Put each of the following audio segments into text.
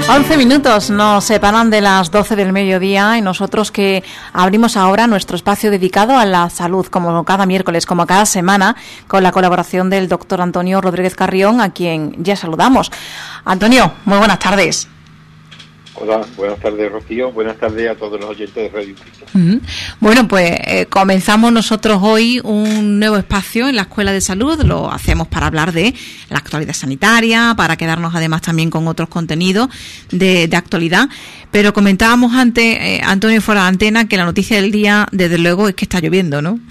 11 minutos nos separan de las 12 del mediodía y nosotros que abrimos ahora nuestro espacio dedicado a la salud, como cada miércoles, como cada semana, con la colaboración del doctor Antonio Rodríguez Carrión, a quien ya saludamos. Antonio, muy buenas tardes. Hola, buenas tardes, Rocío. Buenas tardes a todos los oyentes de Radio Cristo. Bueno, pues comenzamos nosotros hoy un nuevo espacio en la Escuela de Salud. Lo hacemos para hablar de la actualidad sanitaria, para quedarnos además también con otros contenidos de actualidad. Pero comentábamos antes, Antonio, fuera de antena, que la noticia del día, desde luego, es que está lloviendo, ¿no?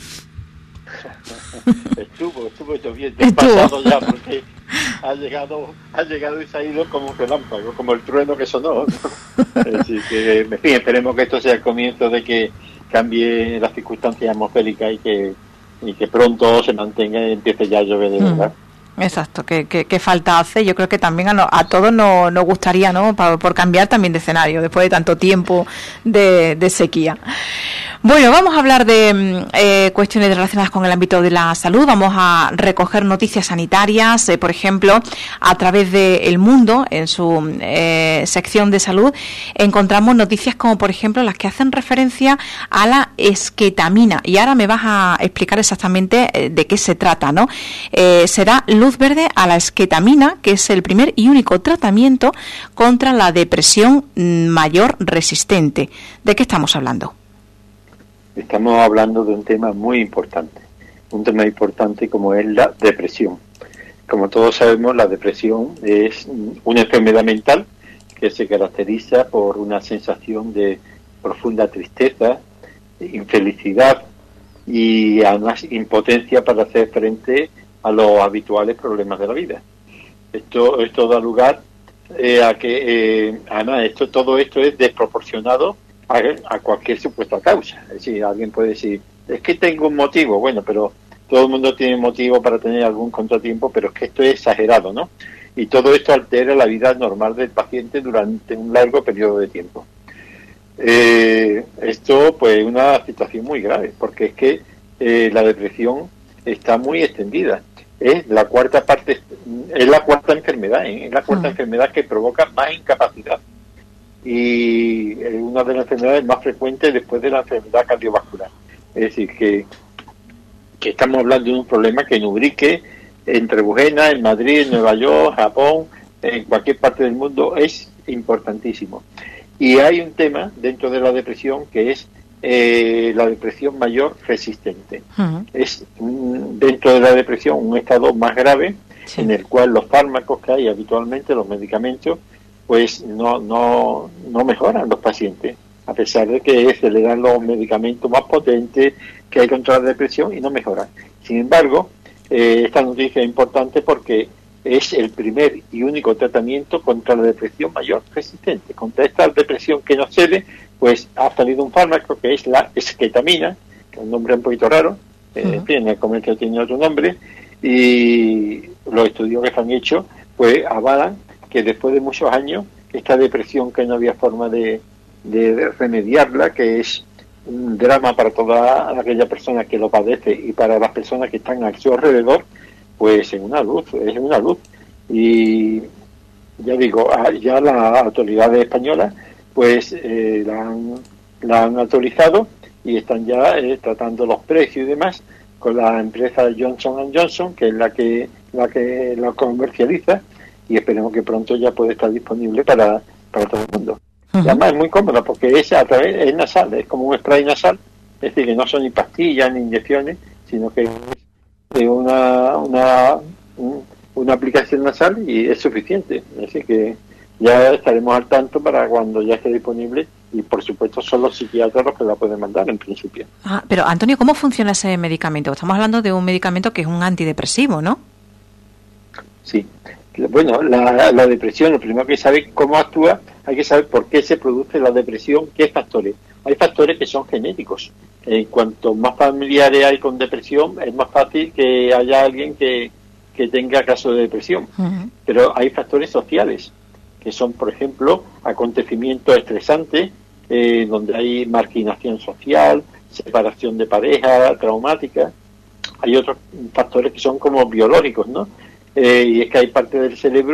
Estuvo lloviendo. Pasado ya, porque ha llegado y se ha ido como un relámpago, como el trueno que sonó. Así que, en fin, esperemos que esto sea el comienzo de que cambie las circunstancias atmosféricas y que pronto se mantenga y empiece ya a llover de verdad. Exacto, que falta hace. Yo creo que también a todos nos gustaría, ¿no? Por cambiar también de escenario después de tanto tiempo de sequía. Bueno, vamos a hablar de cuestiones relacionadas con el ámbito de la salud. Vamos a recoger noticias sanitarias, por ejemplo, a través de El Mundo, en su sección de salud, encontramos noticias como, por ejemplo, las que hacen referencia a la esquetamina. Y ahora me vas a explicar exactamente de qué se trata, ¿no? Será luz verde a la esquetamina, que es el primer y único tratamiento contra la depresión mayor resistente. ¿De qué estamos hablando? Estamos hablando de un tema muy importante, como es la depresión. Como todos sabemos, la depresión es una enfermedad mental que se caracteriza por una sensación de profunda tristeza, infelicidad y además impotencia para hacer frente a los habituales problemas de la vida. Esto da lugar a que además todo esto es desproporcionado a cualquier supuesta causa. Es decir, alguien puede decir, es que tengo un motivo. Bueno, pero todo el mundo tiene motivo para tener algún contratiempo, pero es que esto es exagerado, ¿no? Y todo esto altera la vida normal del paciente durante un largo periodo de tiempo. Esto, pues, es una situación muy grave, porque es que la depresión está muy extendida. Es la cuarta enfermedad, es la cuarta enfermedad que provoca más incapacidad. Y es una de las enfermedades más frecuentes después de la enfermedad cardiovascular. Es decir, que estamos hablando de un problema que en Ubrique, en Trebujena, en Madrid, en Nueva York, Japón, en cualquier parte del mundo, es importantísimo. Y hay un tema dentro de la depresión que es la depresión mayor resistente. Es dentro de la depresión un estado más grave, en el cual los fármacos que hay habitualmente, los medicamentos, pues no mejoran los pacientes, a pesar de que se le dan los medicamentos más potentes que hay contra la depresión y no mejoran. Sin embargo, esta noticia es importante porque es el primer y único tratamiento contra la depresión mayor resistente. Contra esta depresión que no cede, pues ha salido un fármaco que es la esquetamina, que es un nombre un poquito raro, en el comercio tiene otro nombre, y los estudios que se han hecho pues avalan que después de muchos años esta depresión, que no había forma de remediarla, que es un drama para toda aquella persona que lo padece y para las personas que están a su alrededor, pues es una luz. Y ya digo, ya las autoridades españolas pues la han autorizado y están ya tratando los precios y demás con la empresa Johnson & Johnson, que es la que la comercializa, y esperemos que pronto ya puede estar disponible para todo el mundo. Y además es muy cómodo porque es es nasal, es como un spray nasal, es decir, que no son ni pastillas ni inyecciones, sino que es una aplicación nasal y es suficiente. Así que ya estaremos al tanto para cuando ya esté disponible, y por supuesto son los psiquiatras los que la pueden mandar en principio. Pero Antonio, ¿cómo funciona ese medicamento? Estamos hablando de un medicamento que es un antidepresivo, ¿no? Sí. Bueno, la depresión, lo primero que saber cómo actúa, hay que saber por qué se produce la depresión, qué factores. Hay factores que son genéticos. Cuanto más familiares hay con depresión, es más fácil que haya alguien que tenga caso de depresión. Pero hay factores sociales, que son, por ejemplo, acontecimientos estresantes, donde hay marginación social, separación de pareja, traumática. Hay otros factores que son como biológicos, ¿no? Y es que hay parte del cerebro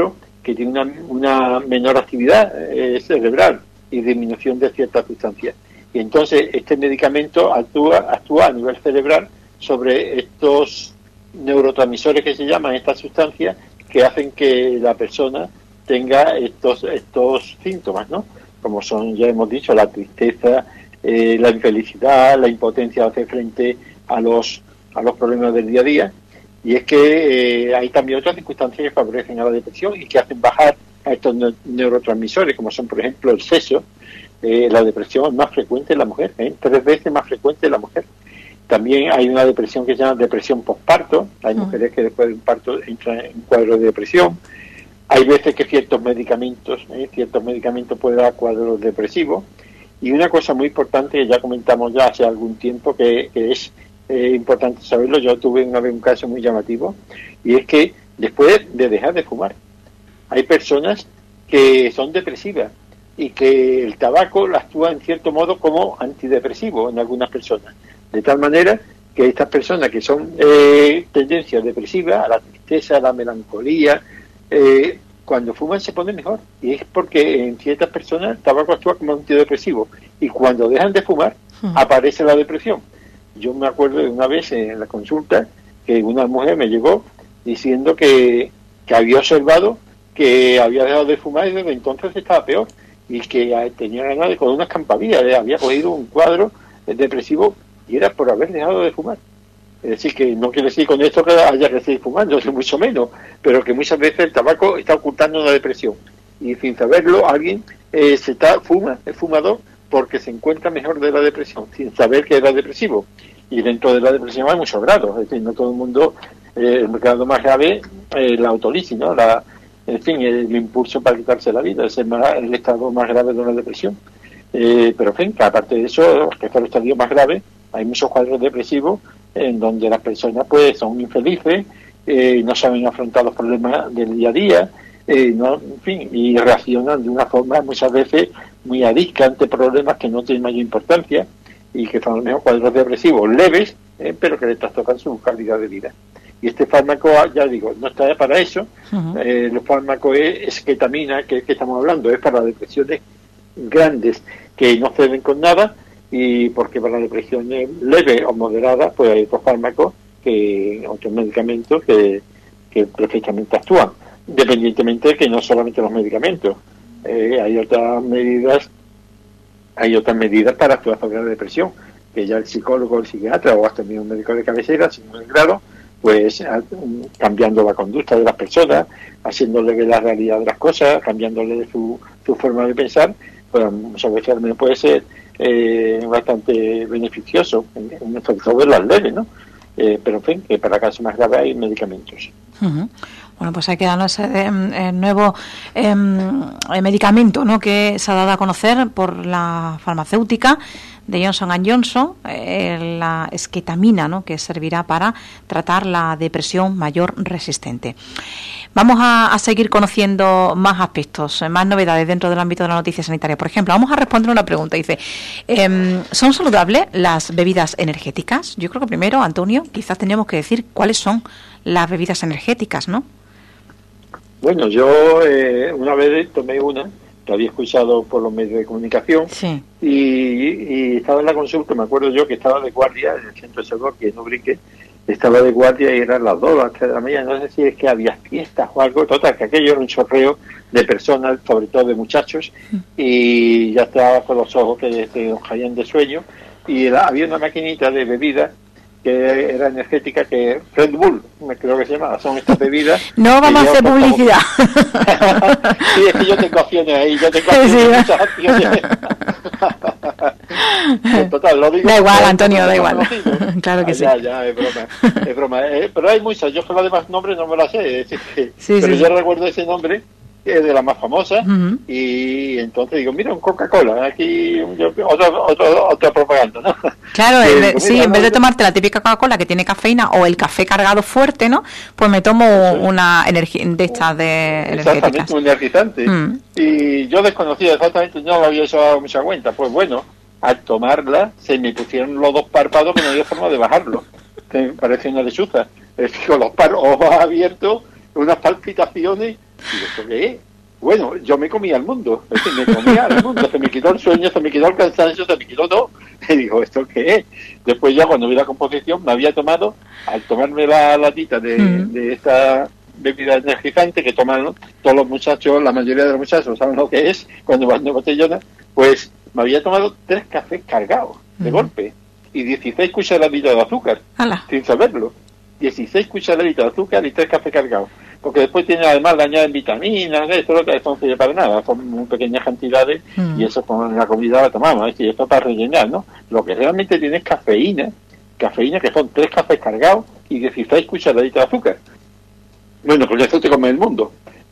que tiene una menor actividad cerebral y disminución de ciertas sustancias. Y entonces este medicamento actúa a nivel cerebral sobre estos neurotransmisores que se llaman, estas sustancias que hacen que la persona tenga estos síntomas, ¿no? Como son, ya hemos dicho, la tristeza, la infelicidad, la impotencia de hacer frente a los problemas del día a día. Y es que hay también otras circunstancias que favorecen a la depresión y que hacen bajar a estos neurotransmisores, como son, por ejemplo, el sexo. La depresión es más frecuente en la mujer, 3 veces más frecuente en la mujer. También hay una depresión que se llama depresión postparto. Hay mujeres que después de un parto entran en cuadros de depresión. Hay veces que ciertos medicamentos pueden dar cuadros depresivos. Y una cosa muy importante que ya comentamos ya hace algún tiempo, que es importante saberlo, yo tuve una vez un caso muy llamativo, y es que después de dejar de fumar, hay personas que son depresivas y que el tabaco actúa en cierto modo como antidepresivo en algunas personas. De tal manera que estas personas que son tendencias depresivas, a la tristeza, a la melancolía, cuando fuman se ponen mejor. Y es porque en ciertas personas el tabaco actúa como antidepresivo. Y cuando dejan de fumar, aparece la depresión. Yo me acuerdo de una vez en la consulta que una mujer me llegó diciendo que había observado que había dejado de fumar y desde entonces estaba peor. Y que tenía ganas de coger unas campanillas, había cogido un cuadro depresivo y era por haber dejado de fumar. Es decir, que no quiere decir con esto que haya que seguir fumando, es mucho menos, pero que muchas veces el tabaco está ocultando una depresión. Y sin saberlo, alguien es fumador porque se encuentra mejor de la depresión, sin saber que era depresivo. Y dentro de la depresión hay muchos grados, es decir, no todo el mundo, el grado más grave es la autolisis, ¿no? En fin, el impulso para quitarse la vida, es el estado más grave de una depresión. Pero en fin, que aparte de eso, que es el estadio más grave, hay muchos cuadros depresivos en donde las personas pues son infelices, no saben afrontar los problemas del día a día, en fin, y reaccionan de una forma muchas veces muy arisca ante problemas que no tienen mayor importancia y que son a lo mejor cuadros depresivos leves, pero que le trastocan su calidad de vida. Y este fármaco, ya digo, no está para eso. Los fármacos es ketamina, que estamos hablando, es para depresiones grandes que no ceden con nada, y porque para la depresión leve o moderada, pues hay otros fármacos, otros medicamentos que perfectamente actúan, independientemente de que no solamente los medicamentos. Hay otras medidas para actuar sobre la depresión, que ya el psicólogo, el psiquiatra o hasta el mismo médico de cabecera, sin ningún grado, pues cambiando la conducta de las personas, haciéndole ver la realidad de las cosas, cambiándole su forma de pensar, pues muchas veces al menos puede ser bastante beneficioso, sobre todo en las leves, ¿no? Pero en fin, que para casos más graves hay medicamentos. Bueno, pues hay que darnos el nuevo medicamento, ¿no?, que se ha dado a conocer por la farmacéutica de Johnson & Johnson, la esketamina, ¿no?, que servirá para tratar la depresión mayor resistente. Vamos a seguir conociendo más aspectos, más novedades dentro del ámbito de la noticia sanitaria. Por ejemplo, vamos a responder una pregunta. Dice, ¿son saludables las bebidas energéticas? Yo creo que primero, Antonio, quizás tendríamos que decir cuáles son las bebidas energéticas, ¿no? Bueno, yo una vez tomé una, que había escuchado por los medios de comunicación, sí. y estaba en la consulta, me acuerdo yo que estaba de guardia en el centro de salud, aquí en Ubrique, estaba de guardia y eran las 2, las 3 de la mañana, no sé si es que había fiestas o algo, total, que aquello era un chorreo de personas, sobre todo de muchachos, y ya estaba con los ojos que nos caían de sueño, y había una maquinita de bebida que era energética, que Red Bull, creo que se llama, son estas bebidas. No vamos a hacer publicidad. Sí, es que yo tengo opciones ahí, muchas opciones. Total, lo digo. Da igual, Antonio, da igual. Claro que sí. Ya, es broma. Pero hay muchas, yo con los demás nombres no me las sé, pero yo recuerdo ese nombre, que es de la más famosa, y entonces digo, mira, un Coca-Cola, aquí otra propaganda, ¿no? Claro, en vez de tomarte la típica Coca-Cola que tiene cafeína o el café cargado fuerte, ¿no? Pues me tomo una energía de estas energéticas. Exactamente, un energizante. Y yo desconocía exactamente, no me había hecho mucha cuenta. Pues bueno, al tomarla se me pusieron los 2 párpados que no había forma de bajarlo. Que me parece una lechuza. Con los ojos abiertos, unas palpitaciones Digo, ¿esto qué es? Bueno, yo me comía el mundo, es decir, me comía el mundo, se me quitó el sueño, se me quitó el cansancio, se me quitó todo. Y digo, ¿esto qué es? Después ya cuando vi la composición me había tomado, al tomarme la latita de esta bebida energizante que toman, ¿no?, todos los muchachos, la mayoría de los muchachos saben lo que es cuando van de botellona, pues me había tomado 3 cafés cargados de golpe y 16 cucharaditas de azúcar, sin saberlo. 16 cucharaditas de azúcar y 3 cafés cargados. Porque después tiene, además, le añaden vitaminas, esto lo que no sirve para nada, son muy pequeñas cantidades y eso con la comida la tomamos, y esto para rellenar, ¿no? Lo que realmente tiene es cafeína que son 3 cafés cargados y 16 cucharaditas de azúcar. Bueno, pues eso te come el mundo,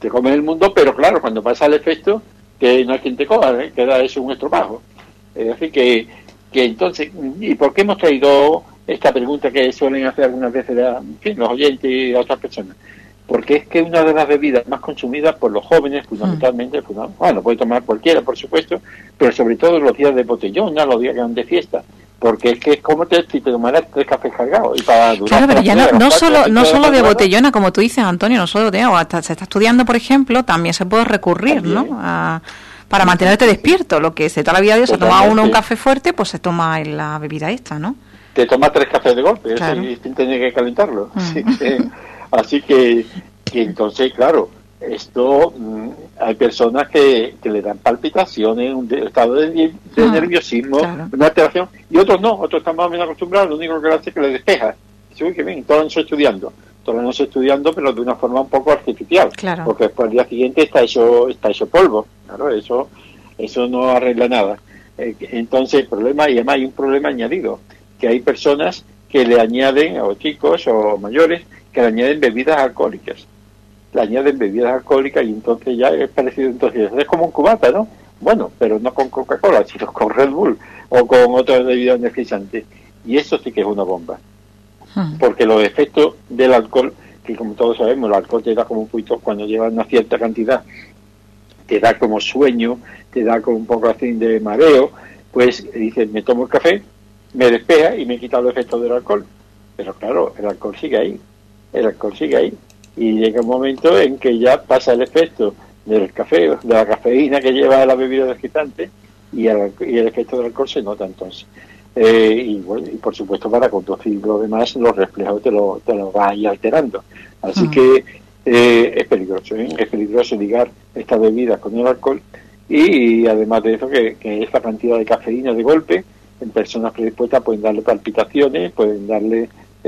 pero claro, cuando pasa el efecto, que no hay quien te coma, queda eso un estropajo. Así que entonces, ¿y por qué hemos traído esta pregunta que suelen hacer algunas veces los oyentes y otras personas? Porque es que una de las bebidas más consumidas por los jóvenes, fundamentalmente, bueno, puede tomar cualquiera, por supuesto, pero sobre todo los días de botellona, los días que van de fiesta, porque es que es como si te tomaras 3 cafés cargados y para durar. Claro, pero ya no solo de botellona, como tú dices, Antonio, no solo de botellona, hasta se está estudiando, por ejemplo, también se puede recurrir, también, ¿no?, para mantenerte despierto. Lo que se toda la vida se toma uno un café fuerte, pues se toma la bebida esta, ¿no? Te tomas 3 cafés de golpe, claro, sin tener que calentarlo. Así que entonces, claro, esto hay personas que le dan palpitaciones, un estado de nerviosismo, claro, una alteración, y otros no, otros están más o menos acostumbrados, lo único que le hace es que le despeja. Dice, uy, qué bien, toda la noche estudiando, pero de una forma un poco artificial, claro, porque después al día siguiente está hecho polvo, claro, eso no arregla nada. Entonces el problema, y además hay un problema añadido, que hay personas que le añaden, o chicos o mayores, que le añaden bebidas alcohólicas. Y entonces ya es parecido, entonces es como un cubata, ¿no? Bueno, pero no con Coca-Cola, sino con Red Bull o con otras bebidas energizantes. Y eso sí que es una bomba. Porque los efectos del alcohol, que como todos sabemos, el alcohol te da como un poquito, cuando lleva una cierta cantidad, te da como sueño, te da como un poco así de mareo, pues dices, me tomo el café, me despeja y me quita los efectos del alcohol. Pero claro, el alcohol sigue ahí. Y llega un momento en que ya pasa el efecto del café, de la cafeína que lleva la bebida energizante, y el efecto del alcohol se nota entonces. Y bueno, y por supuesto para conducir lo demás, los reflejos te lo va a ir alterando. Así que es peligroso ligar esta bebida con el alcohol, y además de eso que esta cantidad de cafeína de golpe en personas predispuestas pueden darle palpitaciones, pueden darle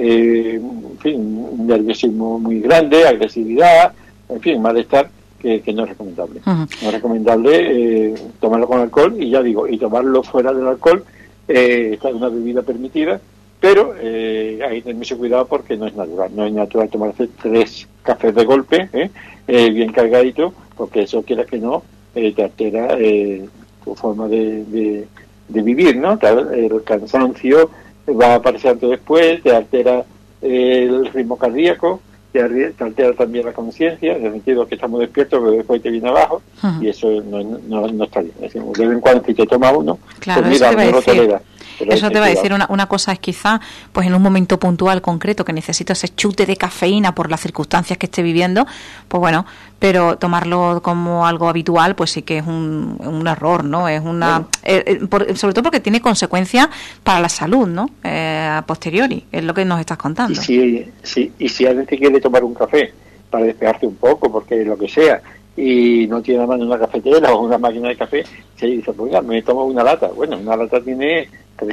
en fin, un nerviosismo muy grande, agresividad, en fin, malestar que no es recomendable. No es recomendable tomarlo con alcohol, y ya digo, y tomarlo fuera del alcohol. Esta es una bebida permitida, pero hay que tener mucho cuidado porque no es natural tomarse 3 cafés de golpe, bien cargadito, porque eso, quieras que no, te altera tu forma de vivir, ¿no? El cansancio va a aparecer antes o después, te altera el ritmo cardíaco, te altera también la conciencia, en el sentido que estamos despiertos, pero después te viene abajo, y eso no está bien. Es decir, de vez en cuando si te toma uno, claro, pues mira, no lo tolera. Eso te va a decir, una cosa es quizá, pues en un momento puntual concreto que necesito ese chute de cafeína por las circunstancias que esté viviendo, pues bueno, pero tomarlo como algo habitual, pues sí que es un error, ¿no? Es sobre todo porque tiene consecuencias para la salud, ¿no? A posteriori, es lo que nos estás contando. Y si alguien te quiere tomar un café para despejarte un poco, porque lo que sea, y no tiene a mano una cafetera o una máquina de café, se dice, pues ya, me tomo una lata. Bueno, una lata tiene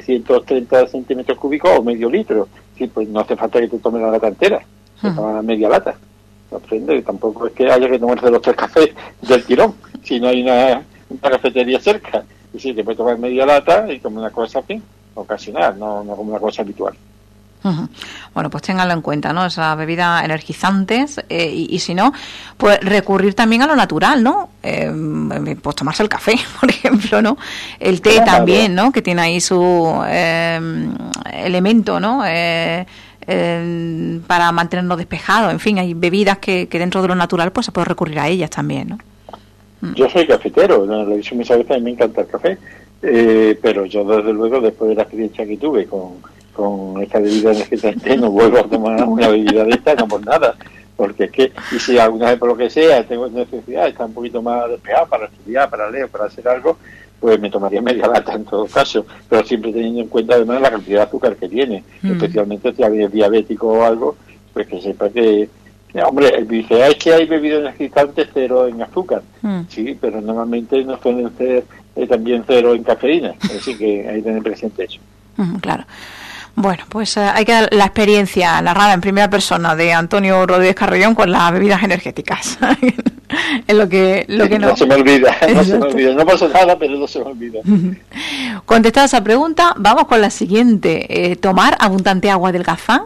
330 centímetros cúbicos o medio litro. Sí, pues no hace falta que te tomes la lata entera, te tomas media lata. ¿Comprende? Tampoco es que haya que tomarse los 3 cafés del tirón, si no hay una cafetería cerca. Y sí, te puedes tomar media lata y como una cosa así, ocasional, no como una cosa habitual. Bueno, pues ténganlo en cuenta, ¿no? Esas bebidas energizantes, y si no, pues recurrir también a lo natural, ¿no? Pues tomarse el café, por ejemplo, ¿no? El té también, ¿no? Que tiene ahí su elemento, ¿no? Para mantenernos despejados. En fin, hay bebidas que dentro de lo natural pues se puede recurrir a ellas también, ¿no? Yo soy cafetero, lo he dicho muchas veces, a mí me encanta el café, pero yo desde luego, después de la experiencia que tuve con esta bebida energizante, no vuelvo a tomar una bebida de esta, no por nada, porque es que, y si alguna vez por lo que sea tengo necesidad, está un poquito más despejado para estudiar, para leer, para hacer algo, pues me tomaría media lata en todo caso, pero siempre teniendo en cuenta además la cantidad de azúcar que tiene, especialmente si alguien es diabético o algo, pues que sepa que, hombre, dice, es que hay bebidas energizantes cero en azúcar, sí, pero normalmente no suelen ser también cero en cafeína, así que hay que tener presente eso. Claro. Bueno, pues hay que dar la experiencia narrada en primera persona de Antonio Rodríguez Carrillón con las bebidas energéticas. Es lo que no se me olvida, no pasa nada, pero no se me olvida. Contestada esa pregunta, vamos con la siguiente. ¿Tomar abundante agua adelgaza?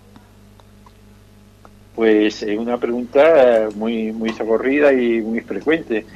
Pues es una pregunta muy socorrida y muy frecuente.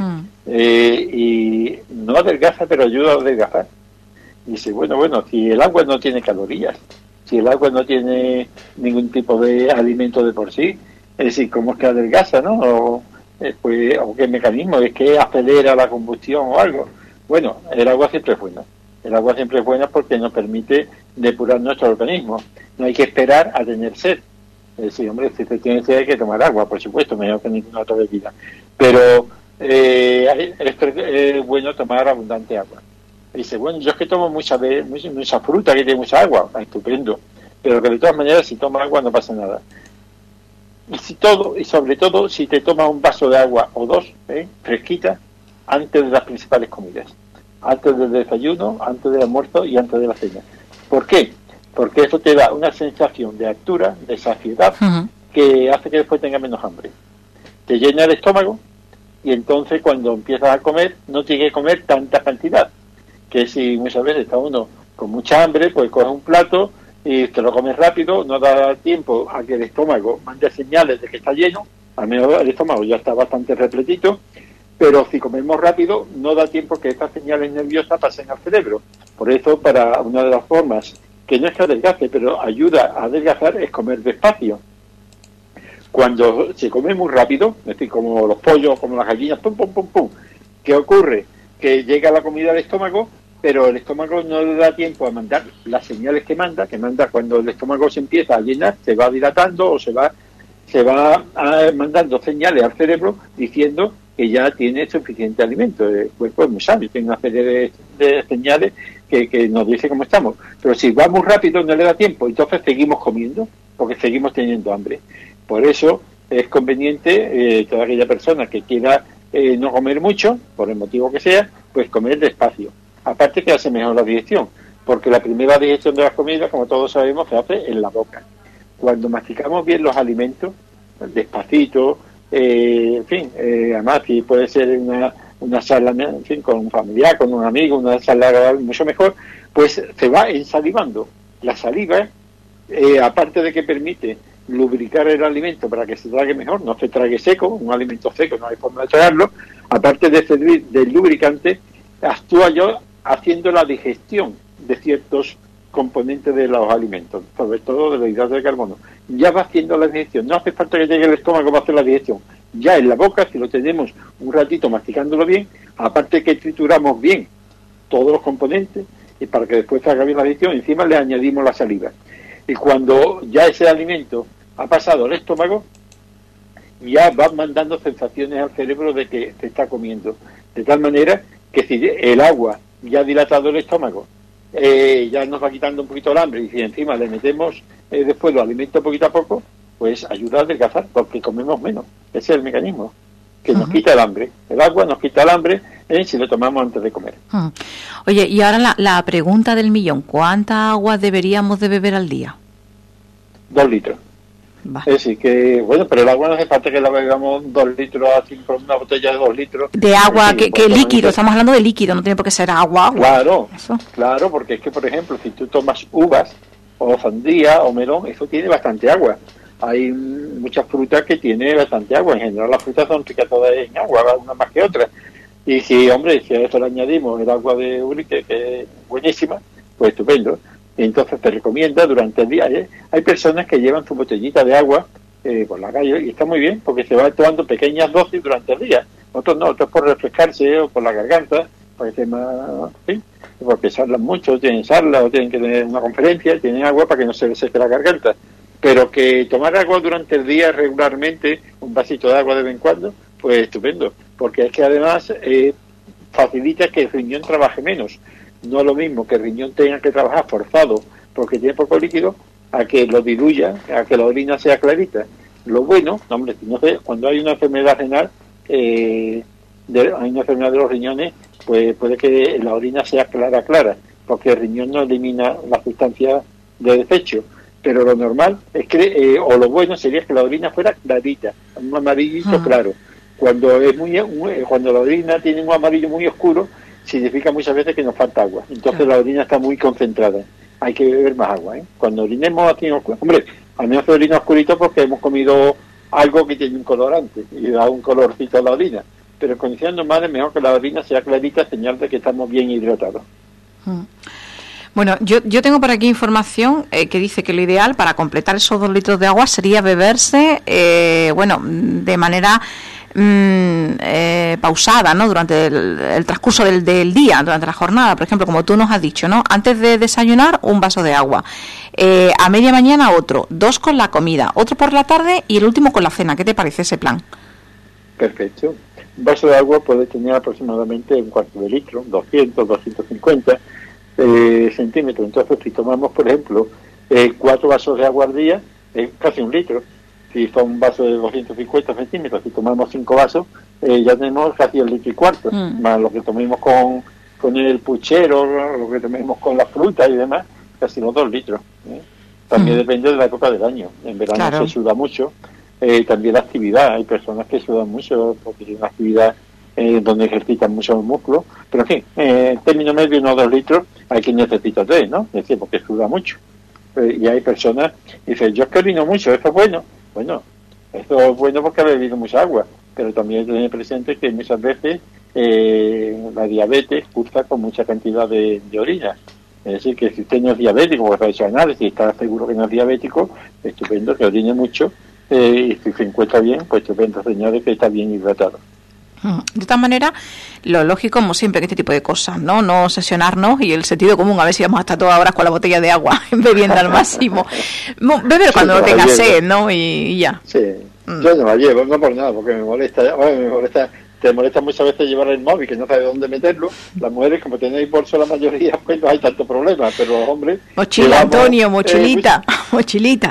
Y no adelgaza, pero ayuda a adelgazar. Y dice, bueno, si el agua no tiene calorías, si el agua no tiene ningún tipo de alimento de por sí, es decir, ¿cómo es que adelgaza, no? O qué mecanismo, es que acelera la combustión o algo. Bueno, el agua siempre es buena. El agua siempre es buena porque nos permite depurar nuestro organismo. No hay que esperar a tener sed. Es decir, hombre, si se tiene sed hay que tomar agua, por supuesto, mejor que ninguna otra bebida. Pero es bueno tomar abundante agua. Dice, bueno, yo es que tomo mucha fruta que tiene mucha agua, estupendo, pero que de todas maneras si tomas agua no pasa nada. Y sobre todo si te tomas un vaso de agua o dos, fresquita, antes de las principales comidas, antes del desayuno, antes del almuerzo y antes de la cena. ¿Por qué? Porque eso te da una sensación de altura, de saciedad, que hace que después tengas menos hambre. Te llena el estómago y entonces cuando empiezas a comer no tienes que comer tanta cantidad. Que si muchas veces está uno con mucha hambre, pues coge un plato y te lo comes rápido, no da tiempo a que el estómago mande señales de que está lleno, al menos el estómago ya está bastante repletito, pero si comemos rápido no da tiempo que estas señales nerviosas pasen al cerebro. Por eso, para una de las formas, que no es que adelgace, pero ayuda a adelgazar, es comer despacio. Cuando se come muy rápido, es decir, como los pollos, como las gallinas, pum, pum, pum, pum, ¿qué ocurre? Que llega la comida al estómago, pero el estómago no le da tiempo a mandar las señales que manda cuando el estómago se empieza a llenar, se va dilatando o se va mandando señales al cerebro diciendo que ya tiene suficiente alimento. El cuerpo es muy sabio, tiene una serie de señales que nos dice cómo estamos. Pero si va muy rápido no le da tiempo, entonces seguimos comiendo porque seguimos teniendo hambre. Por eso es conveniente toda aquella persona que quiera no comer mucho, por el motivo que sea, pues comer despacio. Aparte que hace mejor la digestión, porque la primera digestión de las comidas, como todos sabemos, se hace en la boca. Cuando masticamos bien los alimentos, despacito, además si puede ser una charla, en fin, con un familiar, con un amigo, una charla mucho mejor, pues se va ensalivando. La saliva, aparte de que permite lubricar el alimento para que se trague mejor, no se trague seco, un alimento seco no hay forma de tragarlo, aparte de servir del lubricante, actúa yo haciendo la digestión de ciertos componentes de los alimentos, sobre todo de los hidratos de carbono. Ya va haciendo la digestión, no hace falta que llegue al estómago para hacer la digestión, ya en la boca, si lo tenemos un ratito masticándolo bien, aparte que trituramos bien todos los componentes y para que después haga bien la digestión, encima le añadimos la saliva. Y cuando ya ese alimento ha pasado al estómago, ya va mandando sensaciones al cerebro de que se está comiendo. De tal manera que si el agua ya ha dilatado el estómago, ya nos va quitando un poquito el hambre, y si encima le metemos después los alimentos poquito a poco, pues ayuda a adelgazar, porque comemos menos. Ese es el mecanismo, que nos quita el hambre. El agua nos quita el hambre si lo tomamos antes de comer. Oye, y ahora la pregunta del millón, ¿cuánta agua deberíamos de beber al día? 2 litros. Vale. Es decir, que bueno, pero el agua no hace falta que la bebamos 2 litros, así por una botella de 2 litros. De agua, que líquido, estamos hablando de líquido, no tiene por qué ser agua. Claro, eso. Claro, porque es que, por ejemplo, si tú tomas uvas, o sandía, o melón, eso tiene bastante agua. Hay muchas frutas que tienen bastante agua, en general las frutas son ricas todas en agua, unas más que otras. Y si, hombre, si a eso le añadimos el agua de Urique, que es buenísima, pues estupendo. Entonces te recomienda durante el día. Hay personas que llevan su botellita de agua por la calle y está muy bien porque se van tomando pequeñas dosis durante el día. Otros no, otros por refrescarse o por la garganta, porque se más, ¿sí? Porque se hablan mucho, tienen charla o tienen que tener una conferencia, tienen agua para que no se les seque la garganta. Pero que tomar agua durante el día regularmente, un vasito de agua de vez en cuando, pues estupendo, porque es que además facilita que el riñón trabaje menos. No es lo mismo que el riñón tenga que trabajar forzado porque tiene poco líquido, a que lo diluya, a que la orina sea clarita. Lo bueno, hombre, no sé, cuando hay una enfermedad renal, hay una enfermedad de los riñones, pues puede que la orina sea clara, porque el riñón no elimina la sustancia de desecho. Pero lo normal es que, o lo bueno sería que la orina fuera clarita, un amarillito claro. Cuando cuando la orina tiene un amarillo muy oscuro, significa muchas veces que nos falta agua. Entonces la orina está muy concentrada. Hay que beber más agua, ¿eh? Cuando orinemos aquí en oscuro, hombre, al menos orina oscurito porque hemos comido algo que tiene un colorante y da un colorcito a la orina. Pero en condiciones normales mejor que la orina sea clarita, señal de que estamos bien hidratados. Bueno, yo tengo por aquí información que dice que lo ideal para completar esos 2 litros de agua sería beberse, de manera pausada, ¿no? Durante el transcurso del día, durante la jornada, por ejemplo, como tú nos has dicho, ¿no? Antes de desayunar, un vaso de agua. A media mañana otro, 2 con la comida, otro por la tarde y el último con la cena. ¿Qué te parece ese plan? Perfecto. Un vaso de agua puede tener aproximadamente un cuarto de litro, 250 centímetros. Entonces, si tomamos, por ejemplo, 4 vasos de agua al día, es casi un litro. Si son un vaso de 250 centímetros, si tomamos 5 vasos, ya tenemos casi el litro y cuarto, más lo que tomemos con el puchero, lo que tomemos con la fruta y demás, casi los 2 litros. También depende de la época del año. En verano se suda mucho. También la actividad, hay personas que sudan mucho porque tienen una actividad donde ejercitan mucho los músculos, pero en fin, en término medio, unos 2 litros, hay quien necesita 3, ¿no? Es decir, porque suda mucho. Y hay personas que dicen, yo es que orino mucho, ¿esto es bueno? Bueno, esto es bueno porque ha bebido mucha agua, pero también hay que tener presente que muchas veces la diabetes cursa con mucha cantidad de orina. Es decir, que si usted no es diabético, porque ha hecho análisis y está seguro que no es diabético, estupendo, que orine mucho, y si se encuentra bien, pues estupendo, señores, que está bien hidratado. De todas maneras, lo lógico, como siempre, que este tipo de cosas, no obsesionarnos, y el sentido común, a ver si vamos hasta todas horas con la botella de agua bebiendo al máximo. Beber cuando no tenga sed, ¿no? Y ya. Sí, yo no la llevo, no por nada, porque me molesta. Te molesta muchas veces llevar el móvil, que no sabes dónde meterlo. Las mujeres, como tenéis bolso la mayoría, pues no hay tanto problema, pero los hombres... Mochila, llevamos, Antonio, mochilita, mochilita.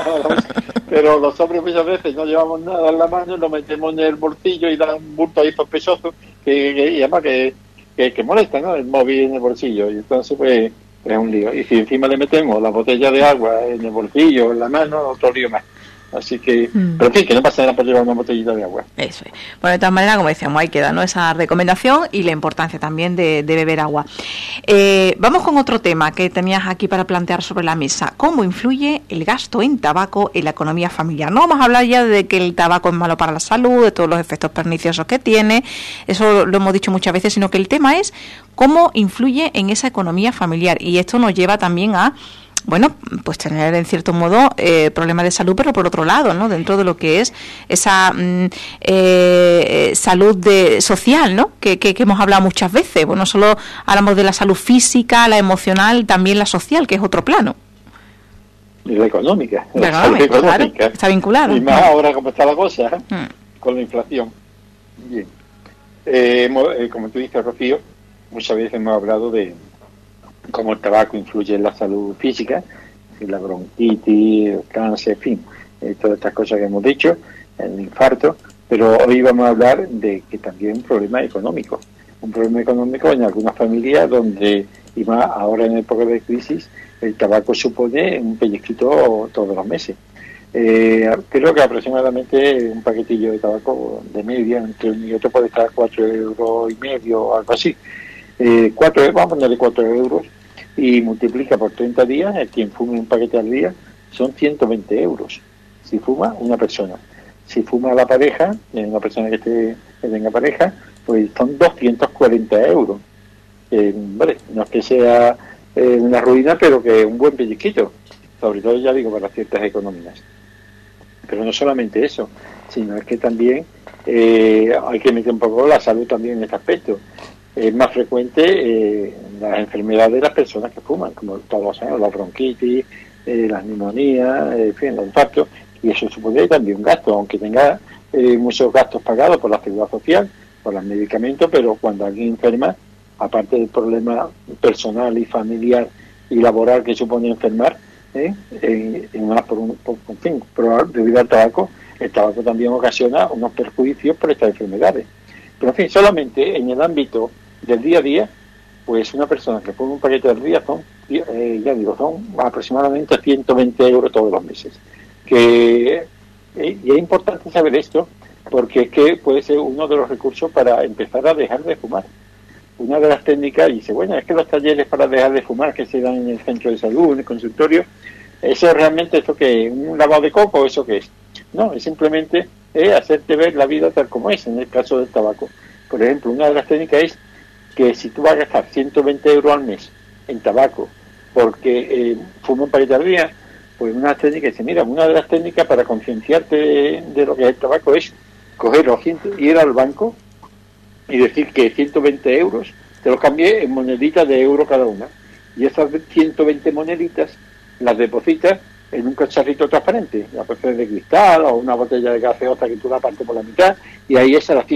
Pero los hombres muchas veces no llevamos nada en la mano, lo metemos en el bolsillo y da un bulto ahí sospechoso, y además que molesta, ¿no? El móvil en el bolsillo, y entonces pues es un lío. Y si encima le metemos la botella de agua en el bolsillo, en la mano, otro lío más. Así que, pero en fin, que no pasa nada por llevar una botellita de agua. Eso es. Bueno, de todas maneras, como decíamos, ahí queda, ¿no?, esa recomendación y la importancia también de beber agua. Vamos con otro tema que tenías aquí para plantear sobre la mesa. ¿Cómo influye el gasto en tabaco en la economía familiar? No vamos a hablar ya de que el tabaco es malo para la salud, de todos los efectos perniciosos que tiene, eso lo hemos dicho muchas veces, sino que el tema es cómo influye en esa economía familiar. Y esto nos lleva también a pues tener en cierto modo problemas de salud, pero por otro lado, ¿no?, dentro de lo que es esa salud social, ¿no?, que hemos hablado muchas veces. Bueno, no solo hablamos de la salud física, la emocional, también la social, que es otro plano. Y la económica. Claro, está vinculado. Y más ahora como está la cosa, con la inflación. Bien. Como tú dices, Rocío, muchas veces hemos hablado de cómo el tabaco influye en la salud física, la bronquitis, el cáncer, en fin, todas estas cosas que hemos dicho, el infarto, pero hoy vamos a hablar de que también un problema económico en algunas familias donde, y más ahora en época de crisis, el tabaco supone un pellizquito todos los meses. Creo que aproximadamente un paquetillo de tabaco de media entre un y otro puede estar 4,5 € o algo así. Vamos a ponerle 4 euros y multiplica por 30 días, el quien fume un paquete al día son 120 euros si fuma una persona. Si fuma la pareja, una persona que tenga pareja, pues son 240 euros. Vale, no es que sea una ruina, pero que un buen pellizquito, sobre todo, ya digo, para ciertas economías. Pero no solamente eso, sino es que también hay que meter un poco la salud también en este aspecto. Es más frecuente las enfermedades de las personas que fuman, como todos sabemos, la bronquitis, las neumonías, en fin, los infartos, y eso supone también un gasto, aunque tenga muchos gastos pagados por la seguridad social, por los medicamentos, pero cuando alguien enferma, aparte del problema personal y familiar y laboral que supone enfermar, debido al tabaco, el tabaco también ocasiona unos perjuicios por estas enfermedades. Pero en fin, solamente en el ámbito del día a día, pues una persona que pone un paquete al día son aproximadamente 120 euros todos los meses. Y es importante saber esto, porque es que puede ser uno de los recursos para empezar a dejar de fumar. Una de las técnicas, dice, bueno, es que los talleres para dejar de fumar que se dan en el centro de salud, en el consultorio, eso realmente, ¿eso que es? ¿Un lavado de coco o eso qué es? No, es simplemente hacerte ver la vida tal como es, en el caso del tabaco. Por ejemplo, una de las técnicas es que si tú vas a gastar 120 euros al mes en tabaco porque fuma un paquete al día, pues una técnica dice, mira, una de las técnicas para concienciarte de lo que es el tabaco es ir al banco y decir que 120 euros te los cambié en moneditas de euro cada una. Y esas 120 moneditas las depositas en un cacharrito transparente, la puede ser de cristal o una botella de gaseosa que tú la partes por la mitad, y ahí esas las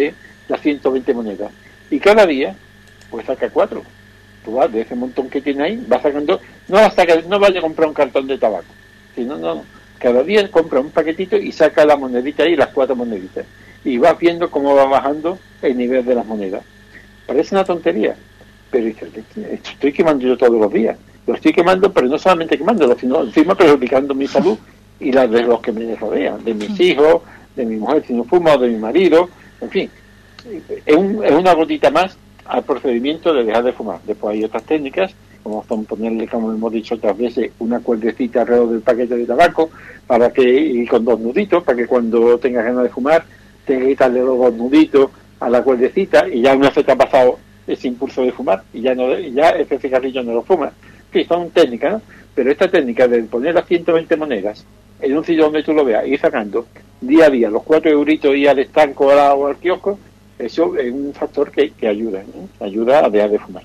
120 monedas. Y cada día, pues saca 4. Tú vas de ese montón que tiene ahí, vas sacando, no vaya a comprar un cartón de tabaco, sino no. Cada día compra un paquetito y saca la monedita ahí, las 4 moneditas. Y vas viendo cómo va bajando el nivel de las monedas. Parece una tontería, pero dices, estoy quemando yo todos los días. Lo estoy quemando, pero no solamente quemándolo, sino encima perjudicando mi salud y la de los que me rodean, de mis hijos, de mi mujer si no fuma, de mi marido, en fin. Es una gotita más al procedimiento de dejar de fumar. Después hay otras técnicas, como son ponerle, como hemos dicho otras veces, una cuerdecita alrededor del paquete de tabaco, y con 2 nuditos, para que cuando tengas ganas de fumar, tengas que quitarle los 2 nuditos a la cuerdecita, y ya una vez te ha pasado ese impulso de fumar, y ya ese cigarrillo no lo fumas. Sí, son técnicas, ¿no? Pero esta técnica de poner las 120 monedas en un sitio donde tú lo veas, ir sacando día a día los 4 euritos y al estanco o al kiosco, eso es un factor que ayuda, ¿no? Ayuda a dejar de fumar.